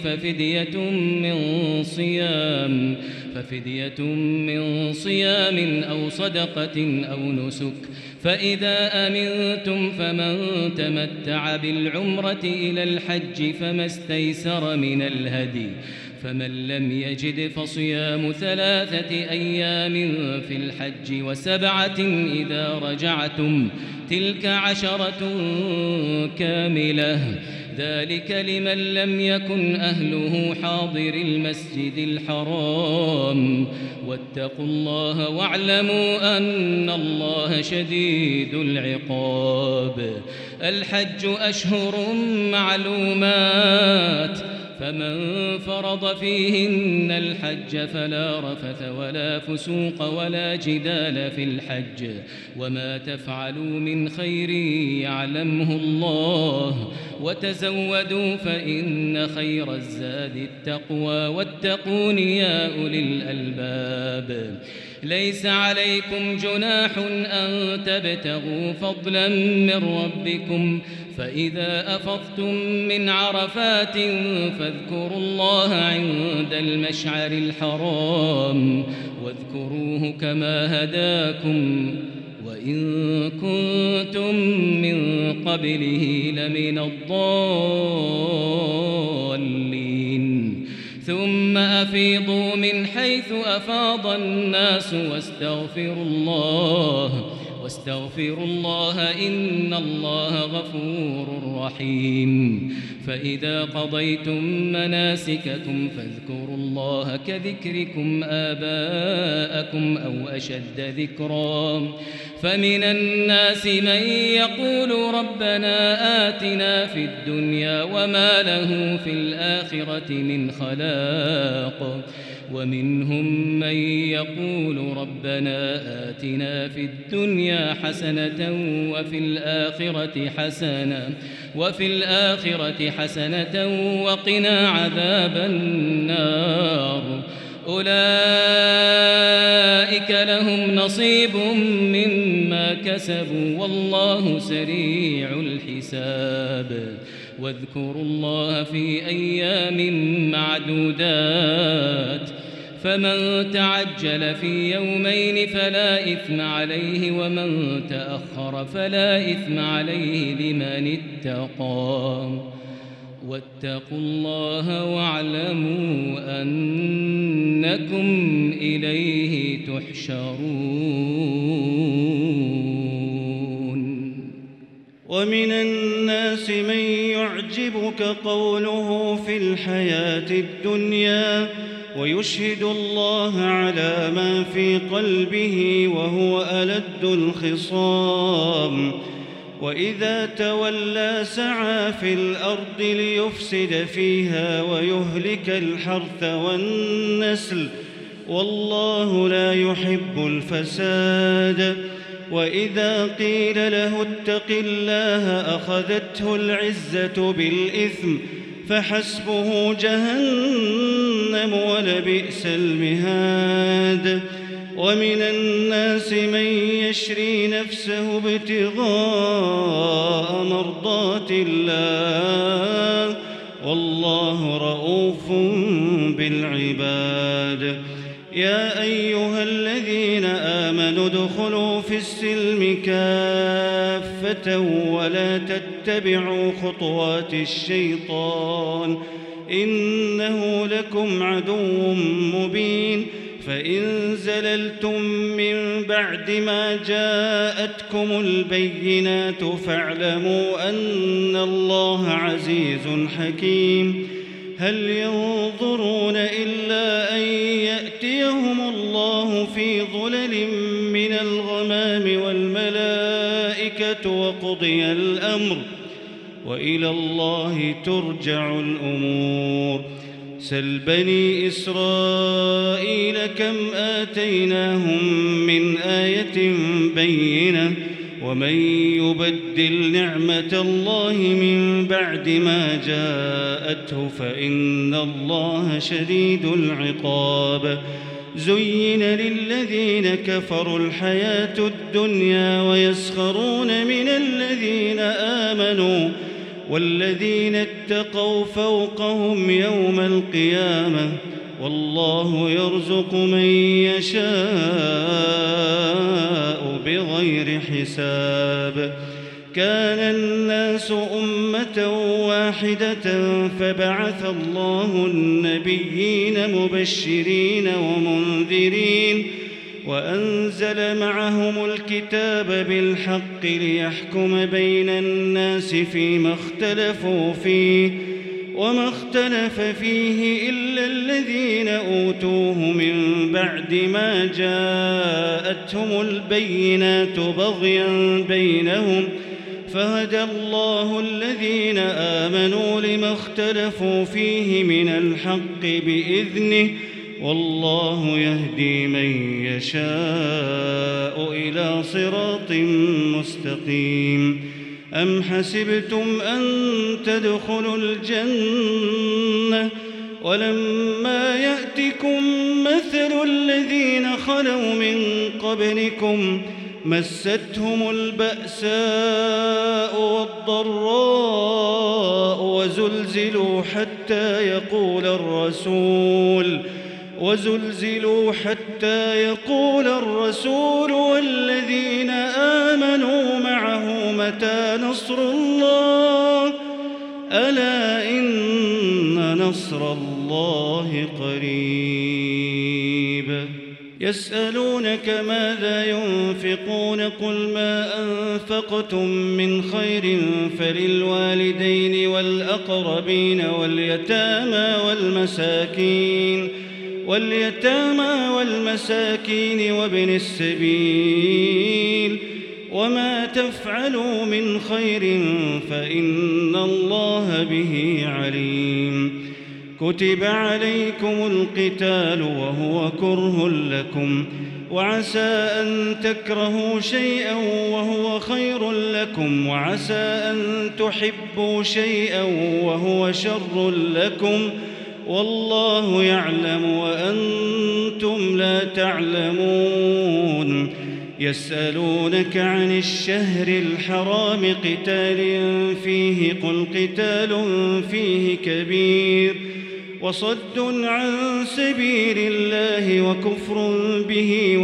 ففدية من صيام أو صدقة أو نسك فإذا أمنتم فمن تمتع بالعمرة إلى الحج فما استيسر من الهدي فمن لم يجد فصيام 3 أيام في الحج و7 إذا رجعتم تلك 10 كاملة ذلك لمن لم يكن أهله حاضر المسجد الحرام واتقوا الله واعلموا أن الله شديد العقاب الحج أشهر معلومات فمن فرض فيهن الحج فلا رفث ولا فسوق ولا جدال في الحج وما تفعلوا من خير يعلمه الله وتزودوا فإن خير الزاد التقوى واتقون يا أولي الألباب ليس عليكم جناح أن تبتغوا فضلا من ربكم فإذا أفضتم من عرفات فاذكروا الله عند المشعر الحرام واذكروه كما هداكم وإن كنتم من قبله لمن الضالين ثم أفيضوا من حيث أفاض الناس واستغفروا الله إن الله غفور رحيم فإذا قضيتم مناسككم فاذكروا الله كذكركم آباءكم أو أشد ذكرا فمن الناس من يقول ربنا آتنا في الدنيا وما له في الآخرة من خلاق ومنهم من يقول ربنا آتنا في الدنيا حسنة وفي الآخرة حسنة وقنا عذاب النار أولئك لهم نصيب مما كسبوا والله سريع الحساب واذكروا الله في أيام معدودات فمن تعجل في يومين فلا إثم عليه ومن تأخر فلا إثم عليه لمن اتقى واتقوا الله واعلموا أنكم إليه تحشرون ومن الناس من يعجبك قوله في الحياة الدنيا ويشهد الله على ما في قلبه وهو ألد الخصام وإذا تولى سعى في الأرض ليفسد فيها ويهلك الحرث والنسل والله لا يحب الفساد وإذا قيل له اتق الله أخذته العزة بالإثم فحسبه جهنم ولبئس المهاد ومن الناس من يشري نفسه ابتغاء مرضات الله والله رؤوف بالعباد يا أيها الذين آمنوا ادخلوا في السلم كافة ولا تتبعوا خطوات الشيطان إنه لكم عدو مبين فإن زللتم من بعد ما جاءتكم البينات فاعلموا أن الله عزيز حكيم هل ينظرون إلا أن يأتيهم الله في ظلل من الغمام والملائكة وقضي الأمر وإلى الله ترجع الأمور سل بني إسرائيل كم آتيناهم من آية بينة ومن يبدل نعمة الله من بعد ما جاءته فإن الله شديد العقاب زين للذين كفروا الحياة الدنيا ويسخرون من الذين آمنوا والذين اتقوا فوقهم يوم القيامة والله يرزق من يشاء بغير حساب كان الناس أمة واحدة فبعث الله النبيين مبشرين ومنذرين وأنزل معهم الكتاب بالحق ليحكم بين الناس فيما اختلفوا فيه وما اختلف فيه إلا الذين أوتوه من بعد ما جاءتهم البينات بغيا بينهم فهدى الله الذين آمنوا لما اختلفوا فيه من الحق بإذنه والله يهدي من يشاء إلى صراط مستقيم أم حسبتم أن تدخلوا الجنة ولما يأتكم مثل الذين خلوا من قبلكم مستهم البأساء والضراء وزلزلوا حتى يقول الرسول والذين آمنوا معه متى نصر الله ألا إن نصر الله قريب يسألونك ماذا ينفقون قل ما أنفقتم من خير فللوالدين والأقربين واليتامى والمساكين وابن السبيل وما تفعلوا من خير فإن الله به عليم كتب عليكم القتال وهو كره لكم وعسى أن تكرهوا شيئا وهو خير لكم وعسى أن تحبوا شيئا وهو شر لكم والله يعلم وأنتم لا تعلمون يسألونك عن الشهر الحرام قتال فيه قل قتال فيه كبير وصد عن سبيل الله وكفر به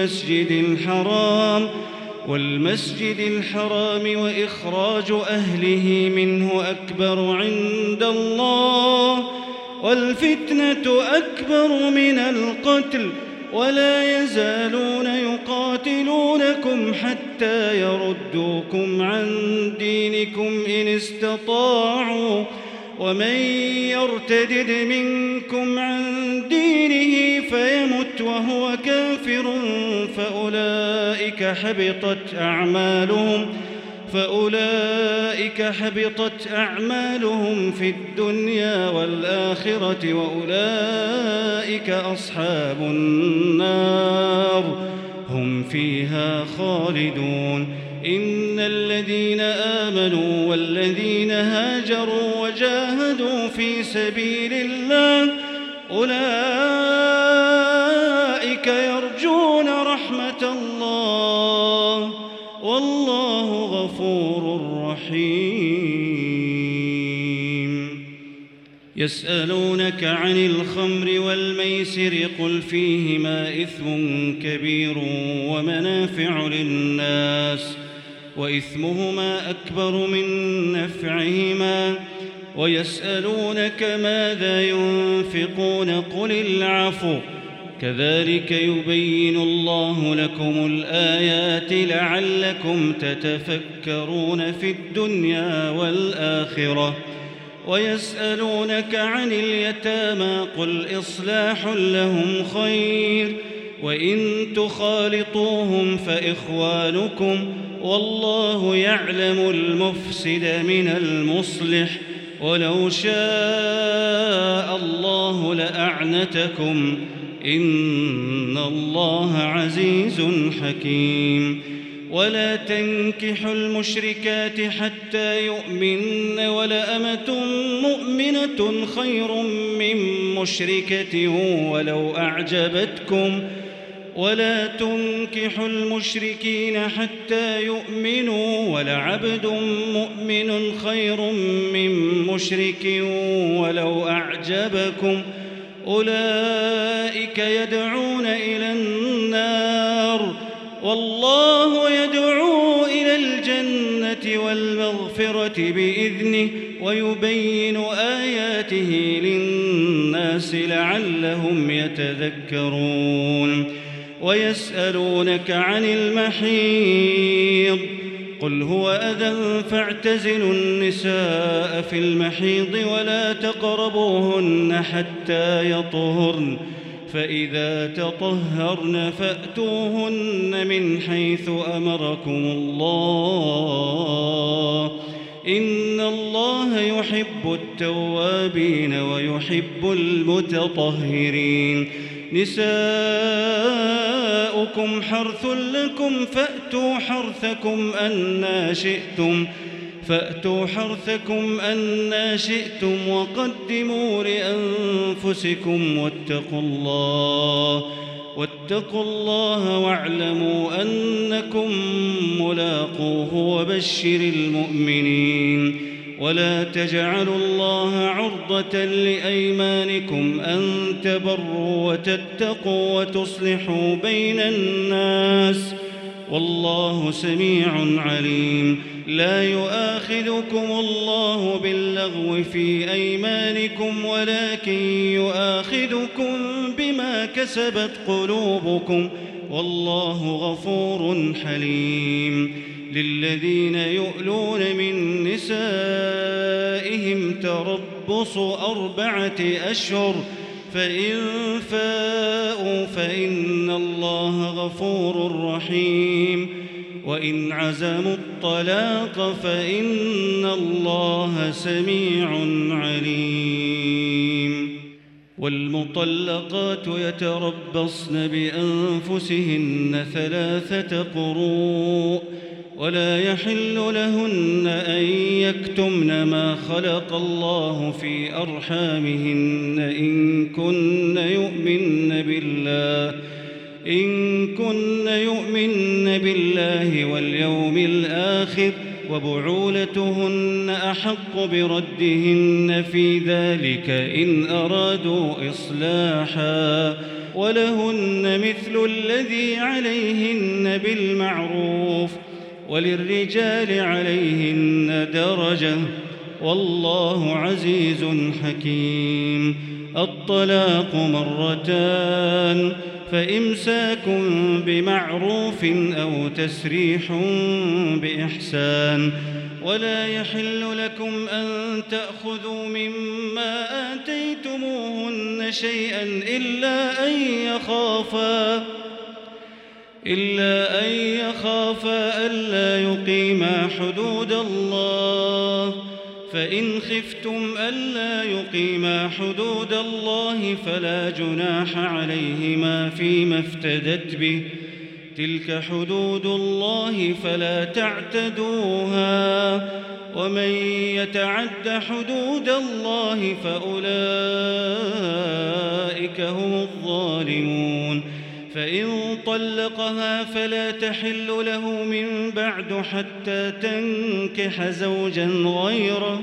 والمسجد الحرام وإخراج أهله منه أكبر عند الله والفتنة أكبر من القتل ولا يزالون يقاتلونكم حتى يردوكم عن دينكم إن استطاعوا ومن يرتدد منكم عن دينه فيمت وهو كافر فأولئك حبطت أعمالهم في الدنيا والآخرة وأولئك أصحاب النار هم فيها خالدون إن الذين آمنوا والذين هاجروا وجاهدوا في سبيل الله أولئك يرجون رحمة الله والله غفور رحيم يسألونك عن الخمر والميسر قل فيهما إثم كبير ومنافع للناس وإثمهما أكبر من نفعهما ويسألونك ماذا ينفقون قل العفو كذلك يبين الله لكم الآيات لعلكم تتفكرون في الدنيا والآخرة ويسألونك عن اليتامى قل إصلاح لهم خير وإن تخالطوهم فإخوانكم والله يعلم المفسد من المصلح ولو شاء الله لأعنتكم إن الله عزيز حكيم ولا تنكحوا المشركات حتى يؤمن ولأمة مؤمنة خير من مشركة ولو أعجبتكم ولا تنكحوا المشركين حتى يؤمنوا ولعبد مؤمن خير من مشرك ولو أعجبكم أولئك يدعون إلى النار والله يدعو إلى الجنة والمغفرة بإذنه ويبين آياته للناس لعلهم يتذكرون ويسألونك عن المحيض قل هو أذى فاعتزلوا النساء في المحيض ولا تقربوهن حتى يطهرن فإذا تطهرن فأتوهن من حيث أمركم الله إن الله يحب التوابين ويحب المتطهرين نساؤكم حرث لكم فأتوا حرثكم أنا شئتم وقدموا لأنفسكم واتقوا الله واعلموا أنكم ملاقوه وبشر المؤمنين ولا تجعلوا الله عرضة لأيمانكم أن تبروا وتتقوا وتصلحوا بين الناس والله سميع عليم لا يؤاخذكم الله باللغو في أيمانكم ولكن يؤاخذكم بما كسبت قلوبكم والله غفور حليم للذين يؤلون من نسائهم تربص 4 أشهر فإن فاءوا فإن الله غفور رحيم وإن عزموا الطلاق فإن الله سميع عليم والمطلقات يتربصن بأنفسهن 3 قروء ولا يحل لهن أن يكتمن ما خلق الله في أرحامهن إن كن يؤمن بالله واليوم الآخر وبعولتهن أحق بردهن في ذلك إن أرادوا إصلاحا ولهن مثل الذي عليهن بالمعروف وللرجال عليهن درجة والله عزيز حكيم الطلاق 2 فإمساك بمعروف أو تسريح بإحسان ولا يحل لكم أن تأخذوا مما آتيتموهن شيئا إلا أن يخافا ألا يقيما حدود الله فإن خفتم ألا يقيما حدود الله فلا جناح عليهما فيما افتدت به تلك حدود الله فلا تعتدوها ومن يتعد حدود الله فأولئك هم الظالمون فإن طلقها فلا تحل له من بعد حتى تنكح زوجا غيره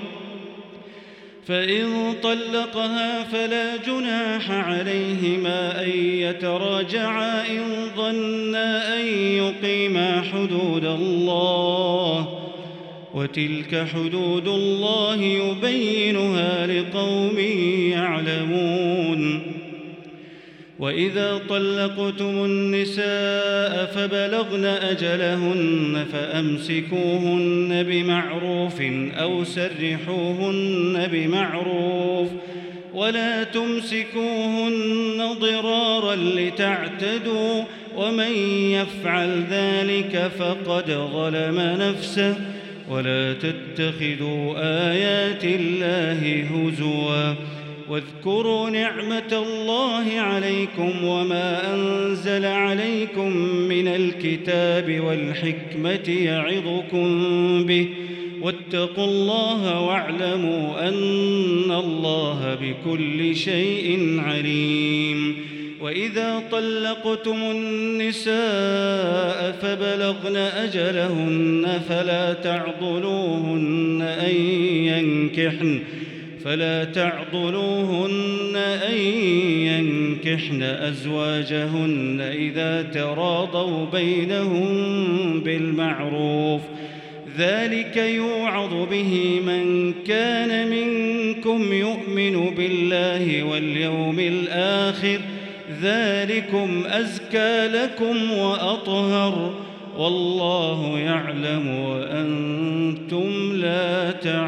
فإن طلقها فلا جناح عليهما أن يتراجعا إن ظنا أن يقيما حدود الله وتلك حدود الله يبينها لقوم يعلمون وإذا طلقتم النساء فبلغن أجلهن فأمسكوهن بمعروف أو سرحوهن بمعروف ولا تمسكوهن ضرارا لتعتدوا ومن يفعل ذلك فقد ظلم نفسه ولا تتخذوا آيات الله هزوا واذكروا نعمة الله عليكم وما أنزل عليكم من الكتاب والحكمة يعظكم به واتقوا الله واعلموا أن الله بكل شيء عليم وإذا طلقتم النساء فبلغن أجلهن فلا تعضلوهن أن ينكحن أزواجهن إذا تراضوا بينهم بالمعروف ذلك يوعظ به من كان منكم يؤمن بالله واليوم الآخر ذلكم أزكى لكم وأطهر والله يعلم وأنتم لا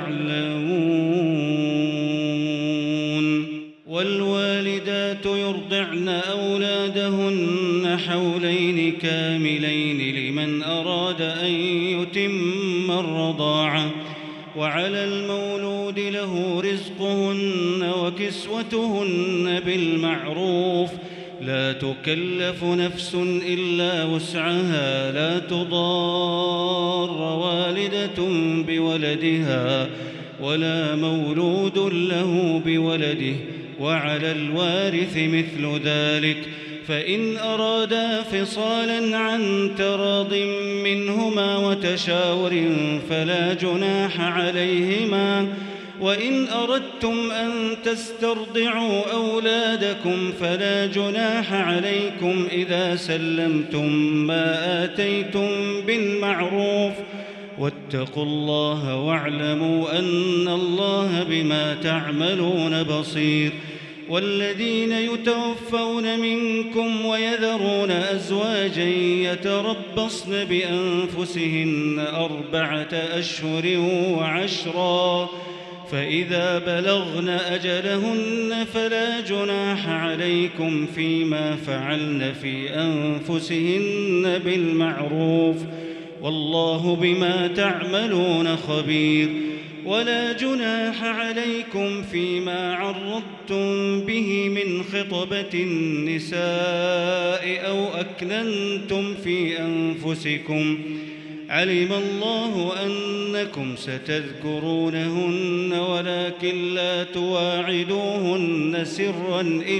تعلمون والوالدات يرضعن أولادهن حولين كاملين لمن أراد أن يتم الرضاعة وعلى المولود له رزقهن وكسوتهن بالمعروف لا تكلف نفس إلا وسعها لا تضار والدة بولدها ولا مولود له بولده وعلى الوارث مثل ذلك فإن أرادا فصالا عن تراض منهما وتشاور فلا جناح عليهما وإن أردتم أن تسترضعوا أولادكم فلا جناح عليكم إذا سلمتم ما آتيتم بالمعروف واتقوا الله واعلموا أن الله بما تعملون بصير والذين يتوفون منكم ويذرون أزواجا يتربصن بأنفسهن 4 أشهر وعشرا فإذا بلغن أجلهن فلا جناح عليكم فيما فعلن في أنفسهن بالمعروف والله بما تعملون خبير ولا جناح عليكم فيما عرضتم به من خطبة النساء أو أكننتم في أنفسكم علم الله أنكم ستذكرونهن ولكن لا تواعدوهن سرا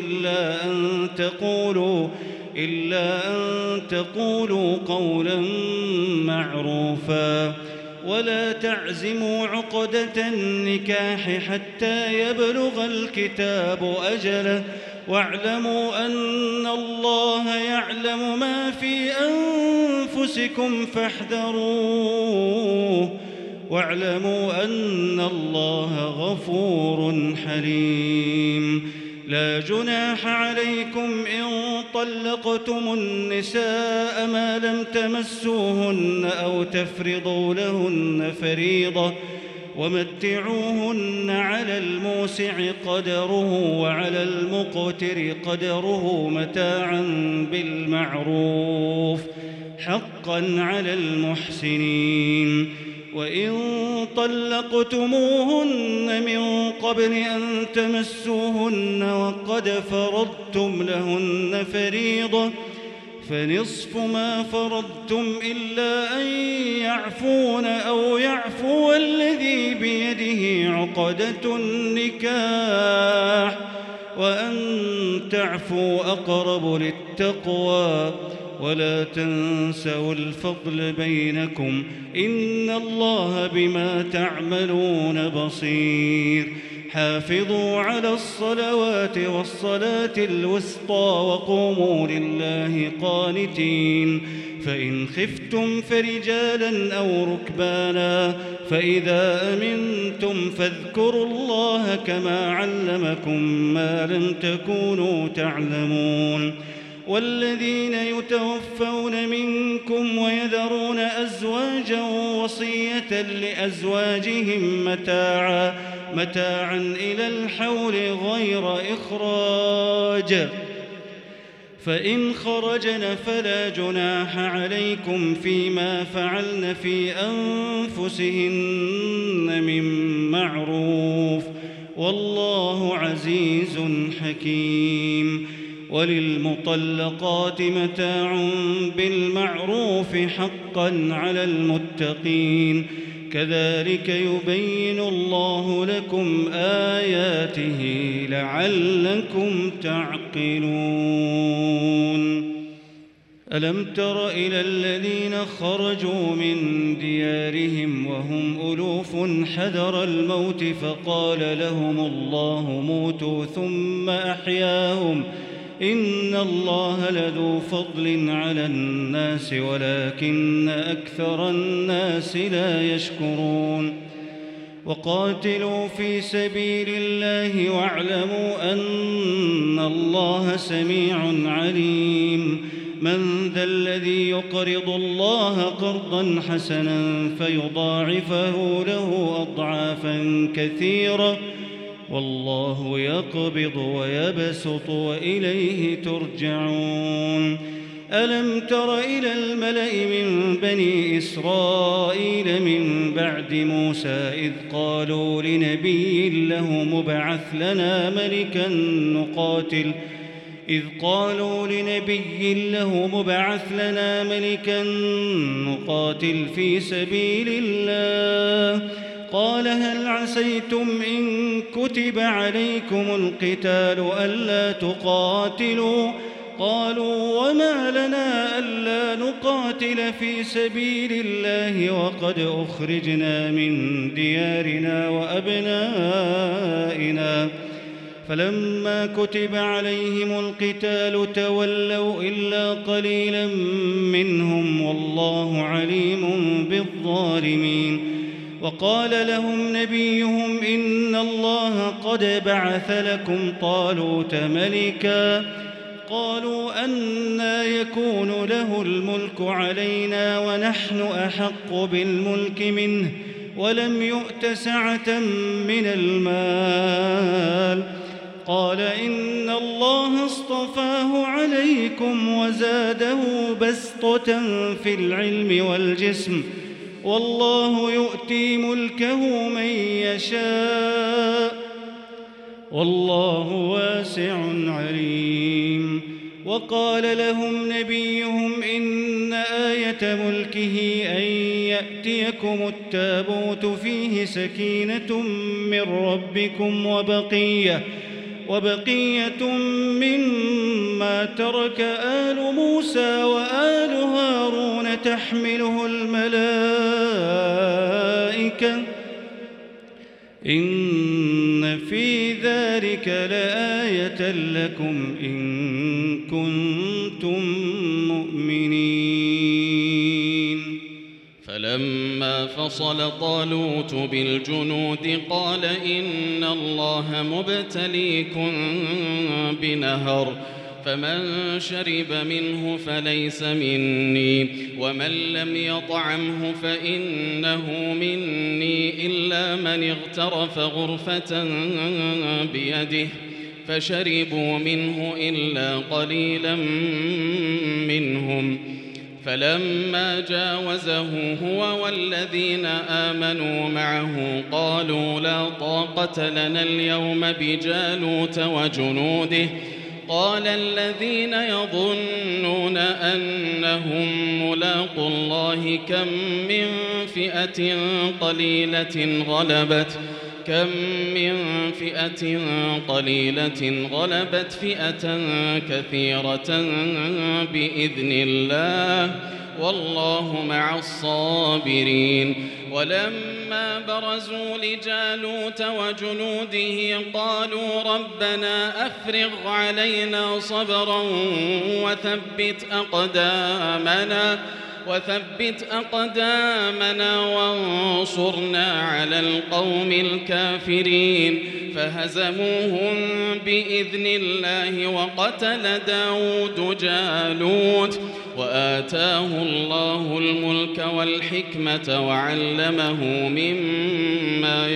إلا أن تقولوا قولا معروفا ولا تعزموا عقدة النكاح حتى يبلغ الكتاب أجله واعلموا أن الله يعلم ما في أنفسكم فاحذروه واعلموا أن الله غفور حليم لا جناح عليكم إن طلقتم النساء ما لم تمسوهن أو تفرضوا لهن فريضة ومتعوهن على الموسع قدره وعلى المقتر قدره متاعا بالمعروف حقا على المحسنين وإن طلقتموهن من قبل أن تمسوهن وقد فرضتم لهن فريضة فنصف ما فرضتم إلا أن يعفون أو يعفو الذي بيده عقدة النكاح وأن تعفوا أقرب للتقوى ولا تنسوا الفضل بينكم إن الله بما تعملون بصير حافظوا على الصلوات والصلاة الوسطى وقوموا لله قانتين فإن خفتم فرجالا أو ركبانا فإذا أمنتم فاذكروا الله كما علمكم ما لم تكونوا تعلمون والذين يتوفون منكم ويذرون أزواجا وصية لأزواجهم متاعا إلى الحول غير إخراج فإن خرجن فلا جناح عليكم فيما فعلن في أنفسهن من معروف والله عزيز حكيم وللمطلقات متاع بالمعروف حقا على المتقين كذلك يبين الله لكم آياته لعلكم تعقلون ألم تر إلى الذين خرجوا من ديارهم وهم ألوف حذر الموت فقال لهم الله موتوا ثم أحياهم إن الله لذو فضل على الناس ولكن أكثر الناس لا يشكرون وقاتلوا في سبيل الله واعلموا أن الله سميع عليم من ذا الذي يقرض الله قرضا حسنا فيضاعفه له أضعافا كثيرة والله يقبض ويبسط وإليه ترجعون ألم تر إلى الملأ من بني إسرائيل من بعد موسى إذ قالوا لنبي له مبعث لنا ملكا نقاتل في سبيل الله قال هل عسيتم إن كتب عليكم القتال ألا تقاتلوا قالوا وما لنا ألا نقاتل في سبيل الله وقد أخرجنا من ديارنا وأبنائنا فلما كتب عليهم القتال تولوا إلا قليلا منهم والله عليم بالظالمين وقال لهم نبيهم إن الله قد بعث لكم طالوت ملكا قالوا أنى يكون له الملك علينا ونحن أحق بالملك منه ولم يؤت سعة من المال قال إن الله اصطفاه عليكم وزاده بسطة في العلم والجسم والله يؤتي ملكه من يشاء والله واسع عليم وقال لهم نبيهم إن آية ملكه أن يأتيكم التابوت فيه سكينة من ربكم وبقية مما ترك آل موسى وآل هارون تحمله الملائكة إن في ذلك لآية لكم إن كنتم مؤمنين فلما فصل طالوت بالجنود قال إن الله مبتليكم بنهر فمن شرب منه فليس مني ومن لم يطعمه فإنه مني إلا من اغترف غرفة بيده فشربوا منه إلا قليلا منهم فلما جاوزه هو والذين آمنوا معه قالوا لا طاقة لنا اليوم بجالوت وجنوده قال الذين يظنون أنهم ملاقوا الله كم من فئة قليلة كم من فئة قليلة غلبت فئة كثيرة بإذن الله والله مع الصابرين. ولما برزوا لجالوت وجنوده قالوا ربنا أفرغ علينا صبرا وثبت أقدامنا وانصرنا على القوم الكافرين. فهزموهم بإذن الله وقتل داود جالوت وآتاه الله الملك والحكمة وعلمه مما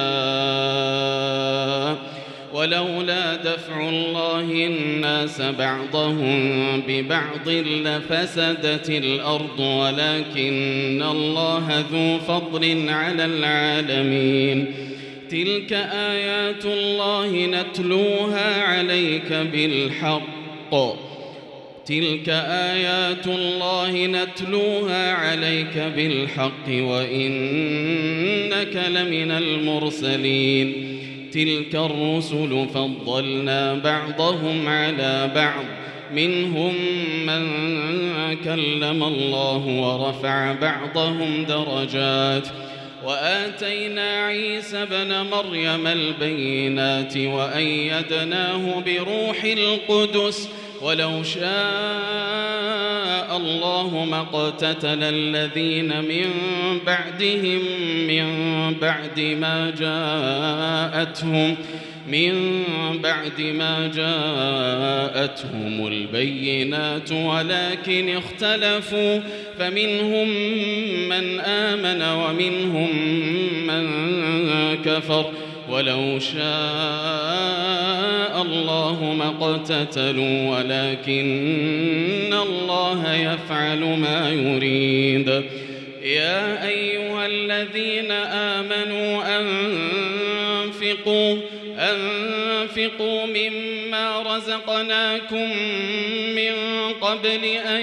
يشاء. ولولا دفع الله الناس بعضهم ببعض لفسدت الأرض ولكن الله ذو فضل على العالمين. تلك آيات الله نتلوها عليك بالحق وإنك لمن المرسلين. تلك الرسل فضلنا بعضهم على بعض منهم من كلم الله ورفع بعضهم درجات. وآتينا عيسى ابن مريم البينات وأيدناه بروح القدس ولو شاء الله ما اقتتل الذين من بعدهم من بعد ما جاءتهم البينات ولكن اختلفوا فمنهم من آمن ومنهم من كفر ولو شاء الله ما اقتتلوا ولكن الله يفعل ما يريد. يا أيها الذين آمنوا أنفقوا مما رزقناكم من قبل أن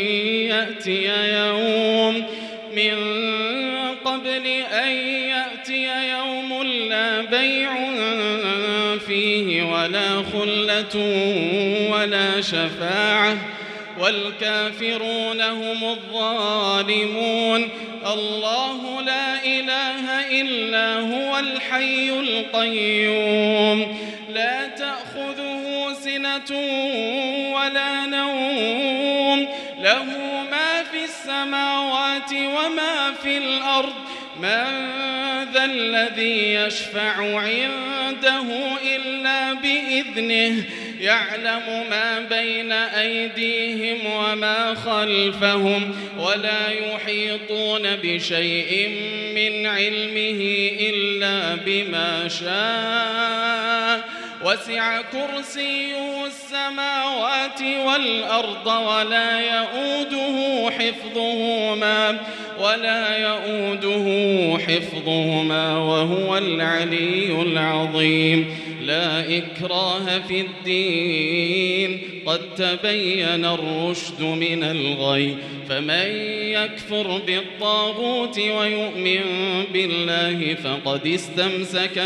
يأتي يوم لا بيع فيه ولا خلة ولا شفاعة والكافرون هم الظالمون. الله لا إله إلا هو الحي القيوم لا تأخذه سنة ولا نوم له ما في السماوات وما في الأرض. من ذا الذي يشفع عنده إلا بإذنه يعلم ما بين أيديهم وما خلفهم ولا يحيطون بشيء من علمه إلا بما شاء. وسع كرسيه السماوات والأرض ولا يؤوده حفظهما وهو العلي العظيم. لا إكراه في الدين قد تبين الرشد من الغي. فمن يكفر بالطاغوت ويؤمن بالله فقد استمسك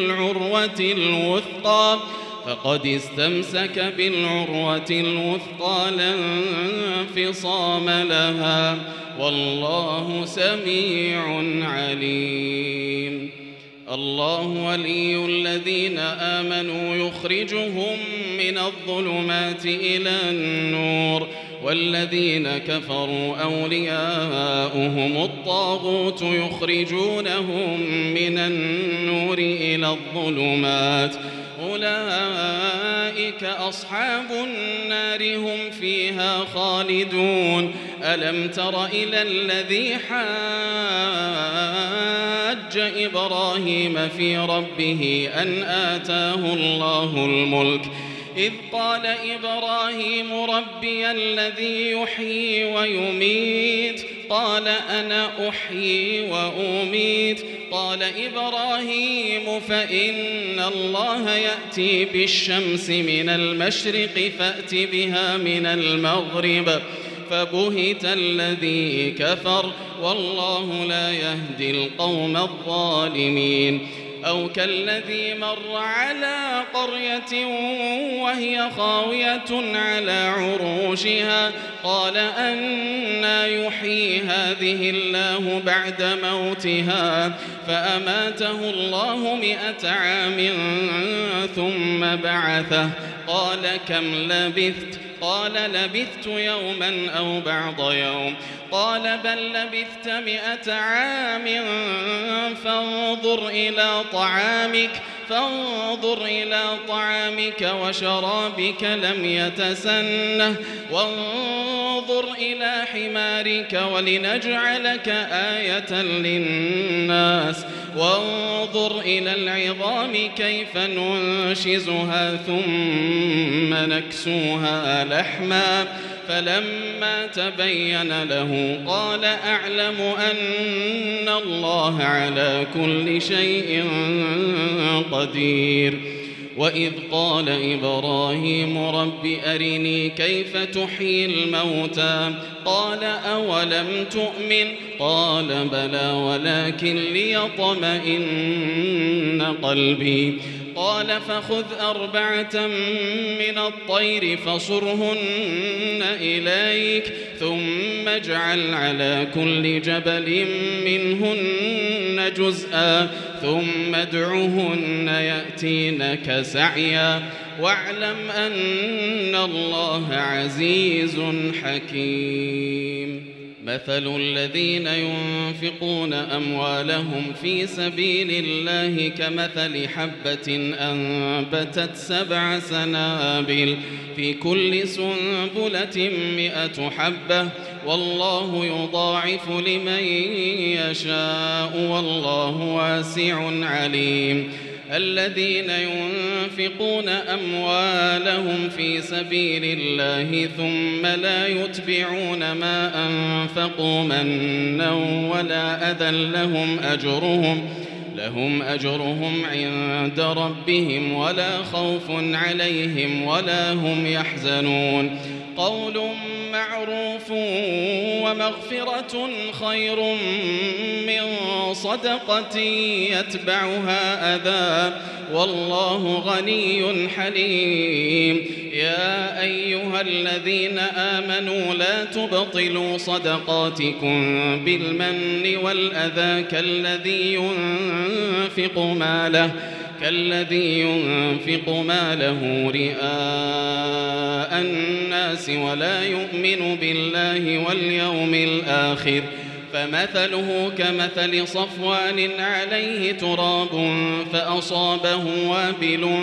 بالعروة الوثقى لا انفصام لها والله سميع عليم. الله ولي الذين آمنوا يخرجهم من الظلمات إلى النور والذين كفروا أولياؤهم الطاغوت يخرجونهم من النور إلى الظلمات أولئك أصحاب النار هم فيها خالدون. ألم تر إلى الذي حاج إبراهيم في ربه أن آتاه الله الملك إذ قال إبراهيم ربي الذي يحيي ويميت قال أنا أحيي وأميت قال إبراهيم فإن الله يأتي بالشمس من المشرق فأت بها من المغرب فبهت الذي كفر والله لا يهدي القوم الظالمين. أو كالذي مر على قرية وهي خاوية على عروشها قال أنى يحيي هذه الله بعد موتها فأماته الله 100 عام ثم بعثه قال كم لبثت قال لبثت يوما أو بعض يوم قال بل لبثت 100 عام فانظر إلى طعامك وشرابك لم يتسنه وانظر إلى حمارك ولنجعلك آية للناس وانظر إلى العظام كيف ننشزها ثم نكسوها لحما فلما تبين له قال أعلم أن الله على كل شيء قدير وإذ قال إبراهيم رب أرني كيف تحيي الموتى قال أولم تؤمن قال بلى ولكن ليطمئن قلبي قال فخذ 4 من الطير فصرهن إليك ثم اجعل على كل جبل منهن جزءا ثم ادعهن يأتينك سعيا واعلم أن الله عزيز حكيم مثل الذين ينفقون أموالهم في سبيل الله كمثل حبة أنبتت 7 سنابل في كل سنبلة 100 حبة والله يضاعف لمن يشاء والله واسع عليم الذين ينفقون أموالهم في سبيل الله ثم لا يتبعون ما أنفقوا منا ولا أذى لهم أجرهم عند ربهم ولا خوف عليهم ولا هم يحزنون قول معروف ومغفرة خير من صدقة يتبعها أذى والله غني حليم يا أيها الذين آمنوا لا تبطلوا صدقاتكم بالمن والأذى كالذي ينفق ماله رئاء الناس ولا يؤمن بالله واليوم الآخر فمثله كمثل صفوان عليه تراب فأصابه وابل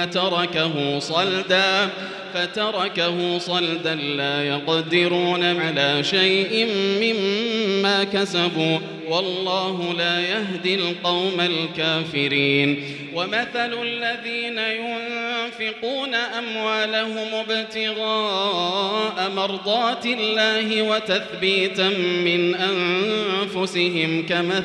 فتركه صلدا لا يقدرون على شيء مما كسبوا والله لا يهدي القوم الكافرين ومثل الذين ينفقون أموالهم ابتغاء مرضات الله وتثبيتا من أنفسهم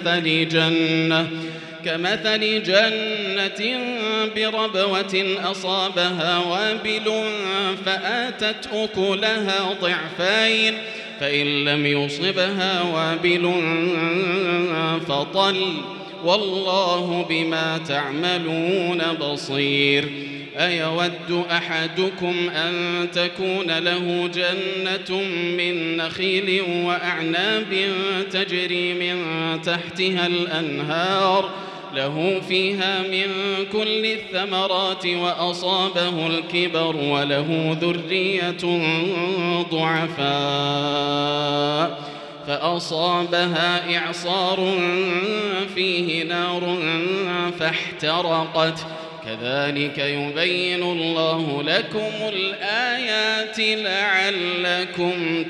كمثل جنة بربوة أصابها وابل فآتت أكلها ضعفين فإن لم يصبها وابل فطل والله بما تعملون بصير أيود أحدكم أن تكون له جنة من نخيل وأعناب تجري من تحتها الأنهار له فيها من كل الثمرات وأصابه الكبر وله ذرية ضعفاء فأصابها إعصار فيه نار فاحترقت كذلك يبين الله لكم الآيات لعلكم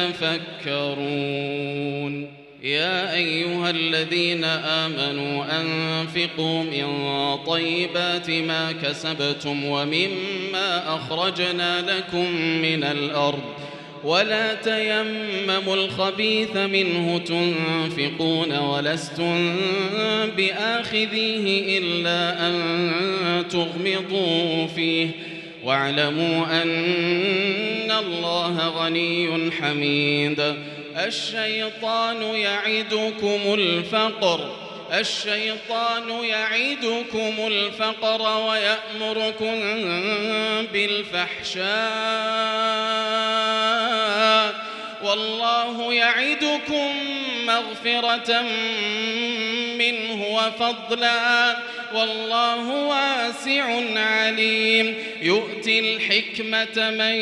تتفكرون يا أيها الذين آمنوا أنفقوا من طيبات ما كسبتم ومما أخرجنا لكم من الأرض ولا تيمموا الخبيث منه تنفقون ولستم بآخذيه إلا أن تغمضوا فيه واعلموا أن الله غني حميد الشيطان يعدكم الفقر الشيطان يعدكم الفقر ويأمركم بالفحشاء والله يعدكم مغفرة منه وفضلا والله واسع عليم يؤتي الحكمة من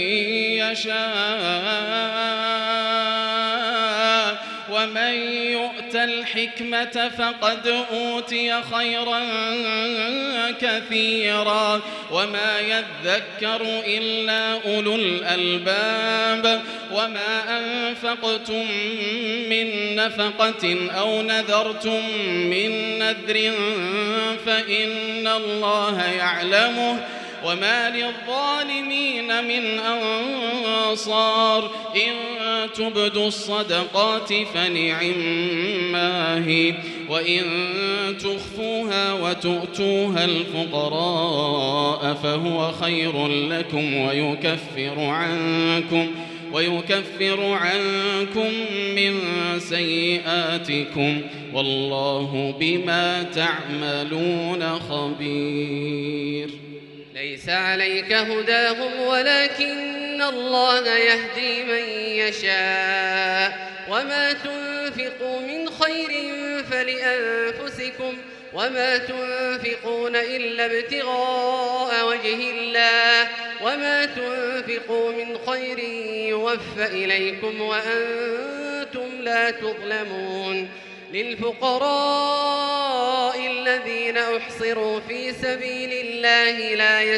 يشاء ومن يؤت الحكمة فقد أوتي خيرا كثيرا وما يذكر إلا أولو الألباب وما أنفقتم من نفقة أو نذرتم من نذر فإن الله يعلمه وما للظالمين من أنصار إن تبدوا الصدقات فنعما هي وإن تخفوها وتؤتوها الفقراء فهو خير لكم ويكفر عنكم من سيئاتكم والله بما تعملون خبير. ليس عليك هداهم ولكن الله يهدي من يشاء وما تنفقوا من خير فلأنفسكم وما تنفقون إلا ابتغاء وجه الله وما تنفقوا من خير يوفى إليكم وأنتم لا تظلمون. للفقراء الذين أحصروا في سبيل الله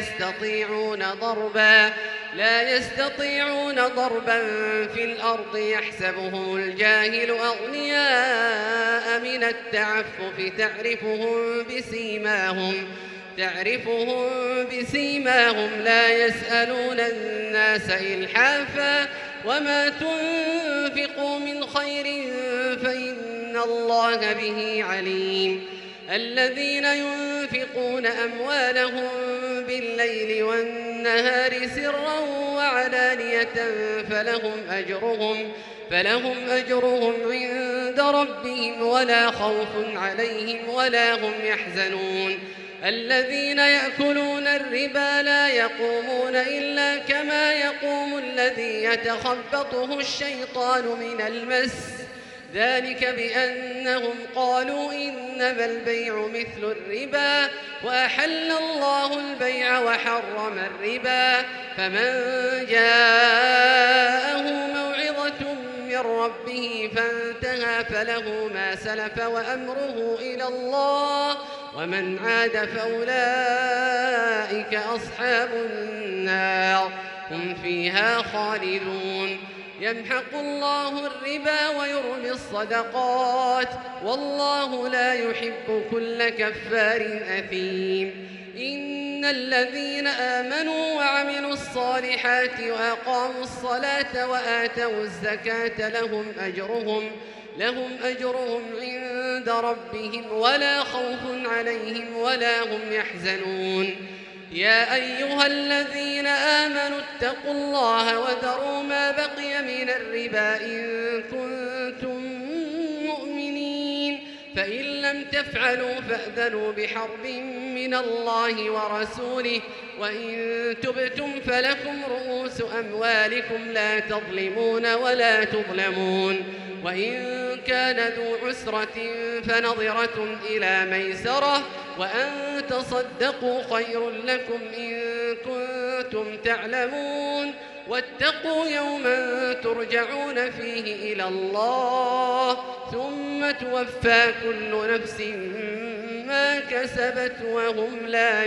لا يستطيعون ضربا في الأرض يحسبهم الجاهل أغنياء من التعفف تعرفهم بسيماهم لا يسألون الناس إلحافا وما تنفقوا من خير فإن الله به عليم. الذين ينفقون أموالهم بالليل والنهار سرا وعلانية فلهم أجرهم عند ربهم ولا خوف عليهم ولا هم يحزنون. الذين يأكلون الربا لا يقومون إلا كما يقوم الذي يتخبطه الشيطان من المس ذلك بأنهم قالوا إنما البيع مثل الربا وأحل الله البيع وحرم الربا فمن جاءه موعظة من ربه فانتهى فله ما سلف وأمره إلى الله ومن عاد فأولئك أصحاب النار هم فيها خالدون. يمحق الله الربا ويربي الصدقات والله لا يحب كل كفار أثيم. إن الذين آمنوا وعملوا الصالحات وأقاموا الصلاة وآتوا الزكاة لهم أجرهم عند ربهم ولا خوف عليهم ولا هم يحزنون. يا أيها الذين آمنوا اتقوا الله وذروا ما بقي من الربا إن كنتم مؤمنين فإن لم تفعلوا فأذنوا بحرب من الله ورسوله وإن تبتم فلكم رؤوس أموالكم لا تظلمون ولا تظلمون. وإن كان ذو عسرة فنظرة إلى ميسرة وأن تصدقوا خير لكم إن كنتم تعلمون. واتقوا يوما ترجعون فيه إلى الله ثم توفى كل نفس ما كسبت وهم لا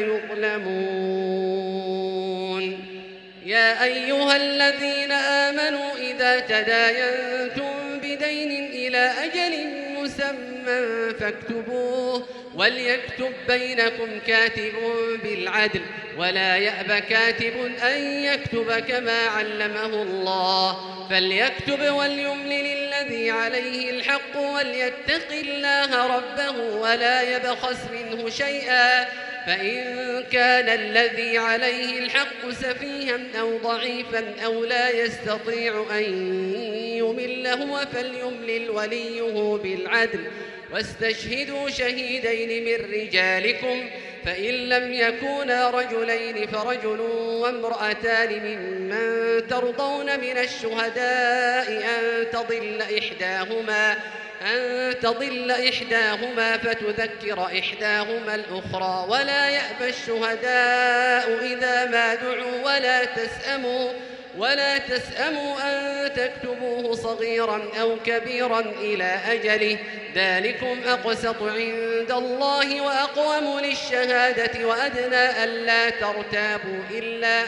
يظلمون. يا أيها الذين آمنوا إذا تداينتم بدين إلى أجل مسمى فاكتبوه وليكتب بينكم كاتب بالعدل ولا يأب كاتب أن يكتب كما علمه الله فليكتب وليملل الذي عليه الحق وليتق الله ربه ولا يبخس منه شيئا فإن كان الذي عليه الحق سفيها أو ضعيفا أو لا يستطيع أن يمل هو فليملل وليه بالعدل واستشهدوا شهيدين من رجالكم فإن لم يكونا رجلين فرجل وامرأتان ممن ترضون من الشهداء أن تضل إحداهما فتذكر إحداهما الأخرى ولا يأبى الشهداء إذا ما دعوا ولا تسأموا أن تكتبوه صغيرا أو كبيرا إلى أجله ذلكم أقسط عند الله وأقوم للشهادة وأدنى ألا ترتابوا إلا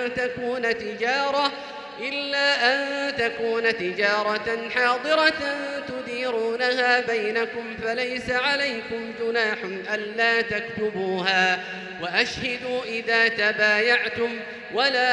أن تكون تجارة حاضرة تديرونها بينكم فليس عليكم جناح ألا تكتبوها وأشهدوا إذا تبايعتم ولا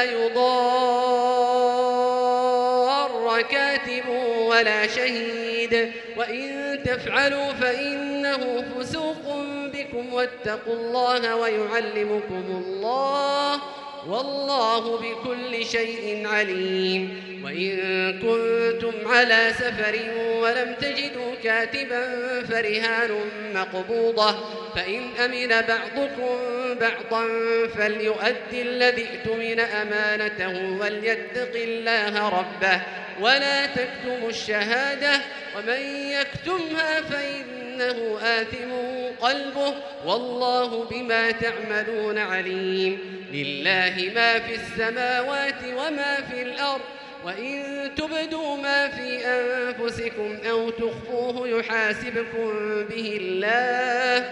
يضار كاتب ولا شهيد وإن تفعلوا فإنه فسوق بكم واتقوا الله ويعلمكم الله والله بكل شيء عليم وإن كنتم على سفر ولم تجدوا كاتبا فرهان مقبوضة فإن أمن بعضكم بعضا فليؤدي الذي اؤتمن أمانته وليتق الله ربه ولا تكتموا الشهادة ومن يكتمها فإنه آثم قلبه والله بما تعملون عليم لله ما في السماوات وما في الأرض وإن تبدوا ما في أنفسكم أو تخفوه يحاسبكم به الله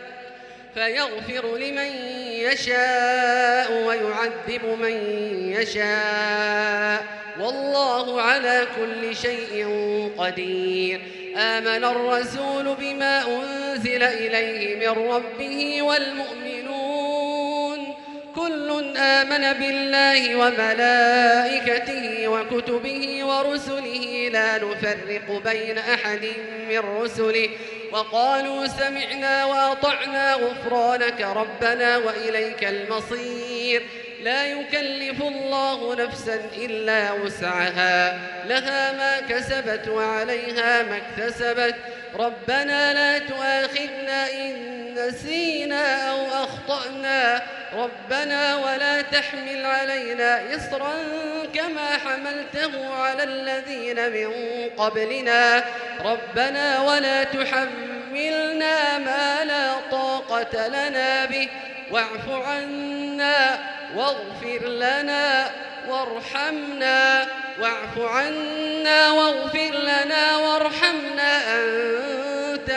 فيغفر لمن يشاء ويعذب من يشاء والله على كل شيء قدير آمن الرسول بما أنزل إليه من ربه والمؤمنون كل آمن بالله وملائكته وكتبه ورسله لا نفرق بين أحد من رسله وقالوا سمعنا وأطعنا غفرانك ربنا وإليك المصير لا يكلف الله نفسا إلا وسعها لها ما كسبت وعليها ما اكتسبت ربنا لا تؤاخذنا إن نسينا أو أخطأنا ربنا ولا تحمل علينا إصرا كما حملته على الذين من قبلنا ربنا ولا تحملنا ما لا طاقة لنا به واعف عنا واغفر لنا وارحمنا أنت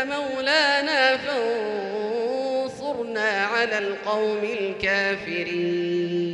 مولانا فانصرنا على القوم الكافرين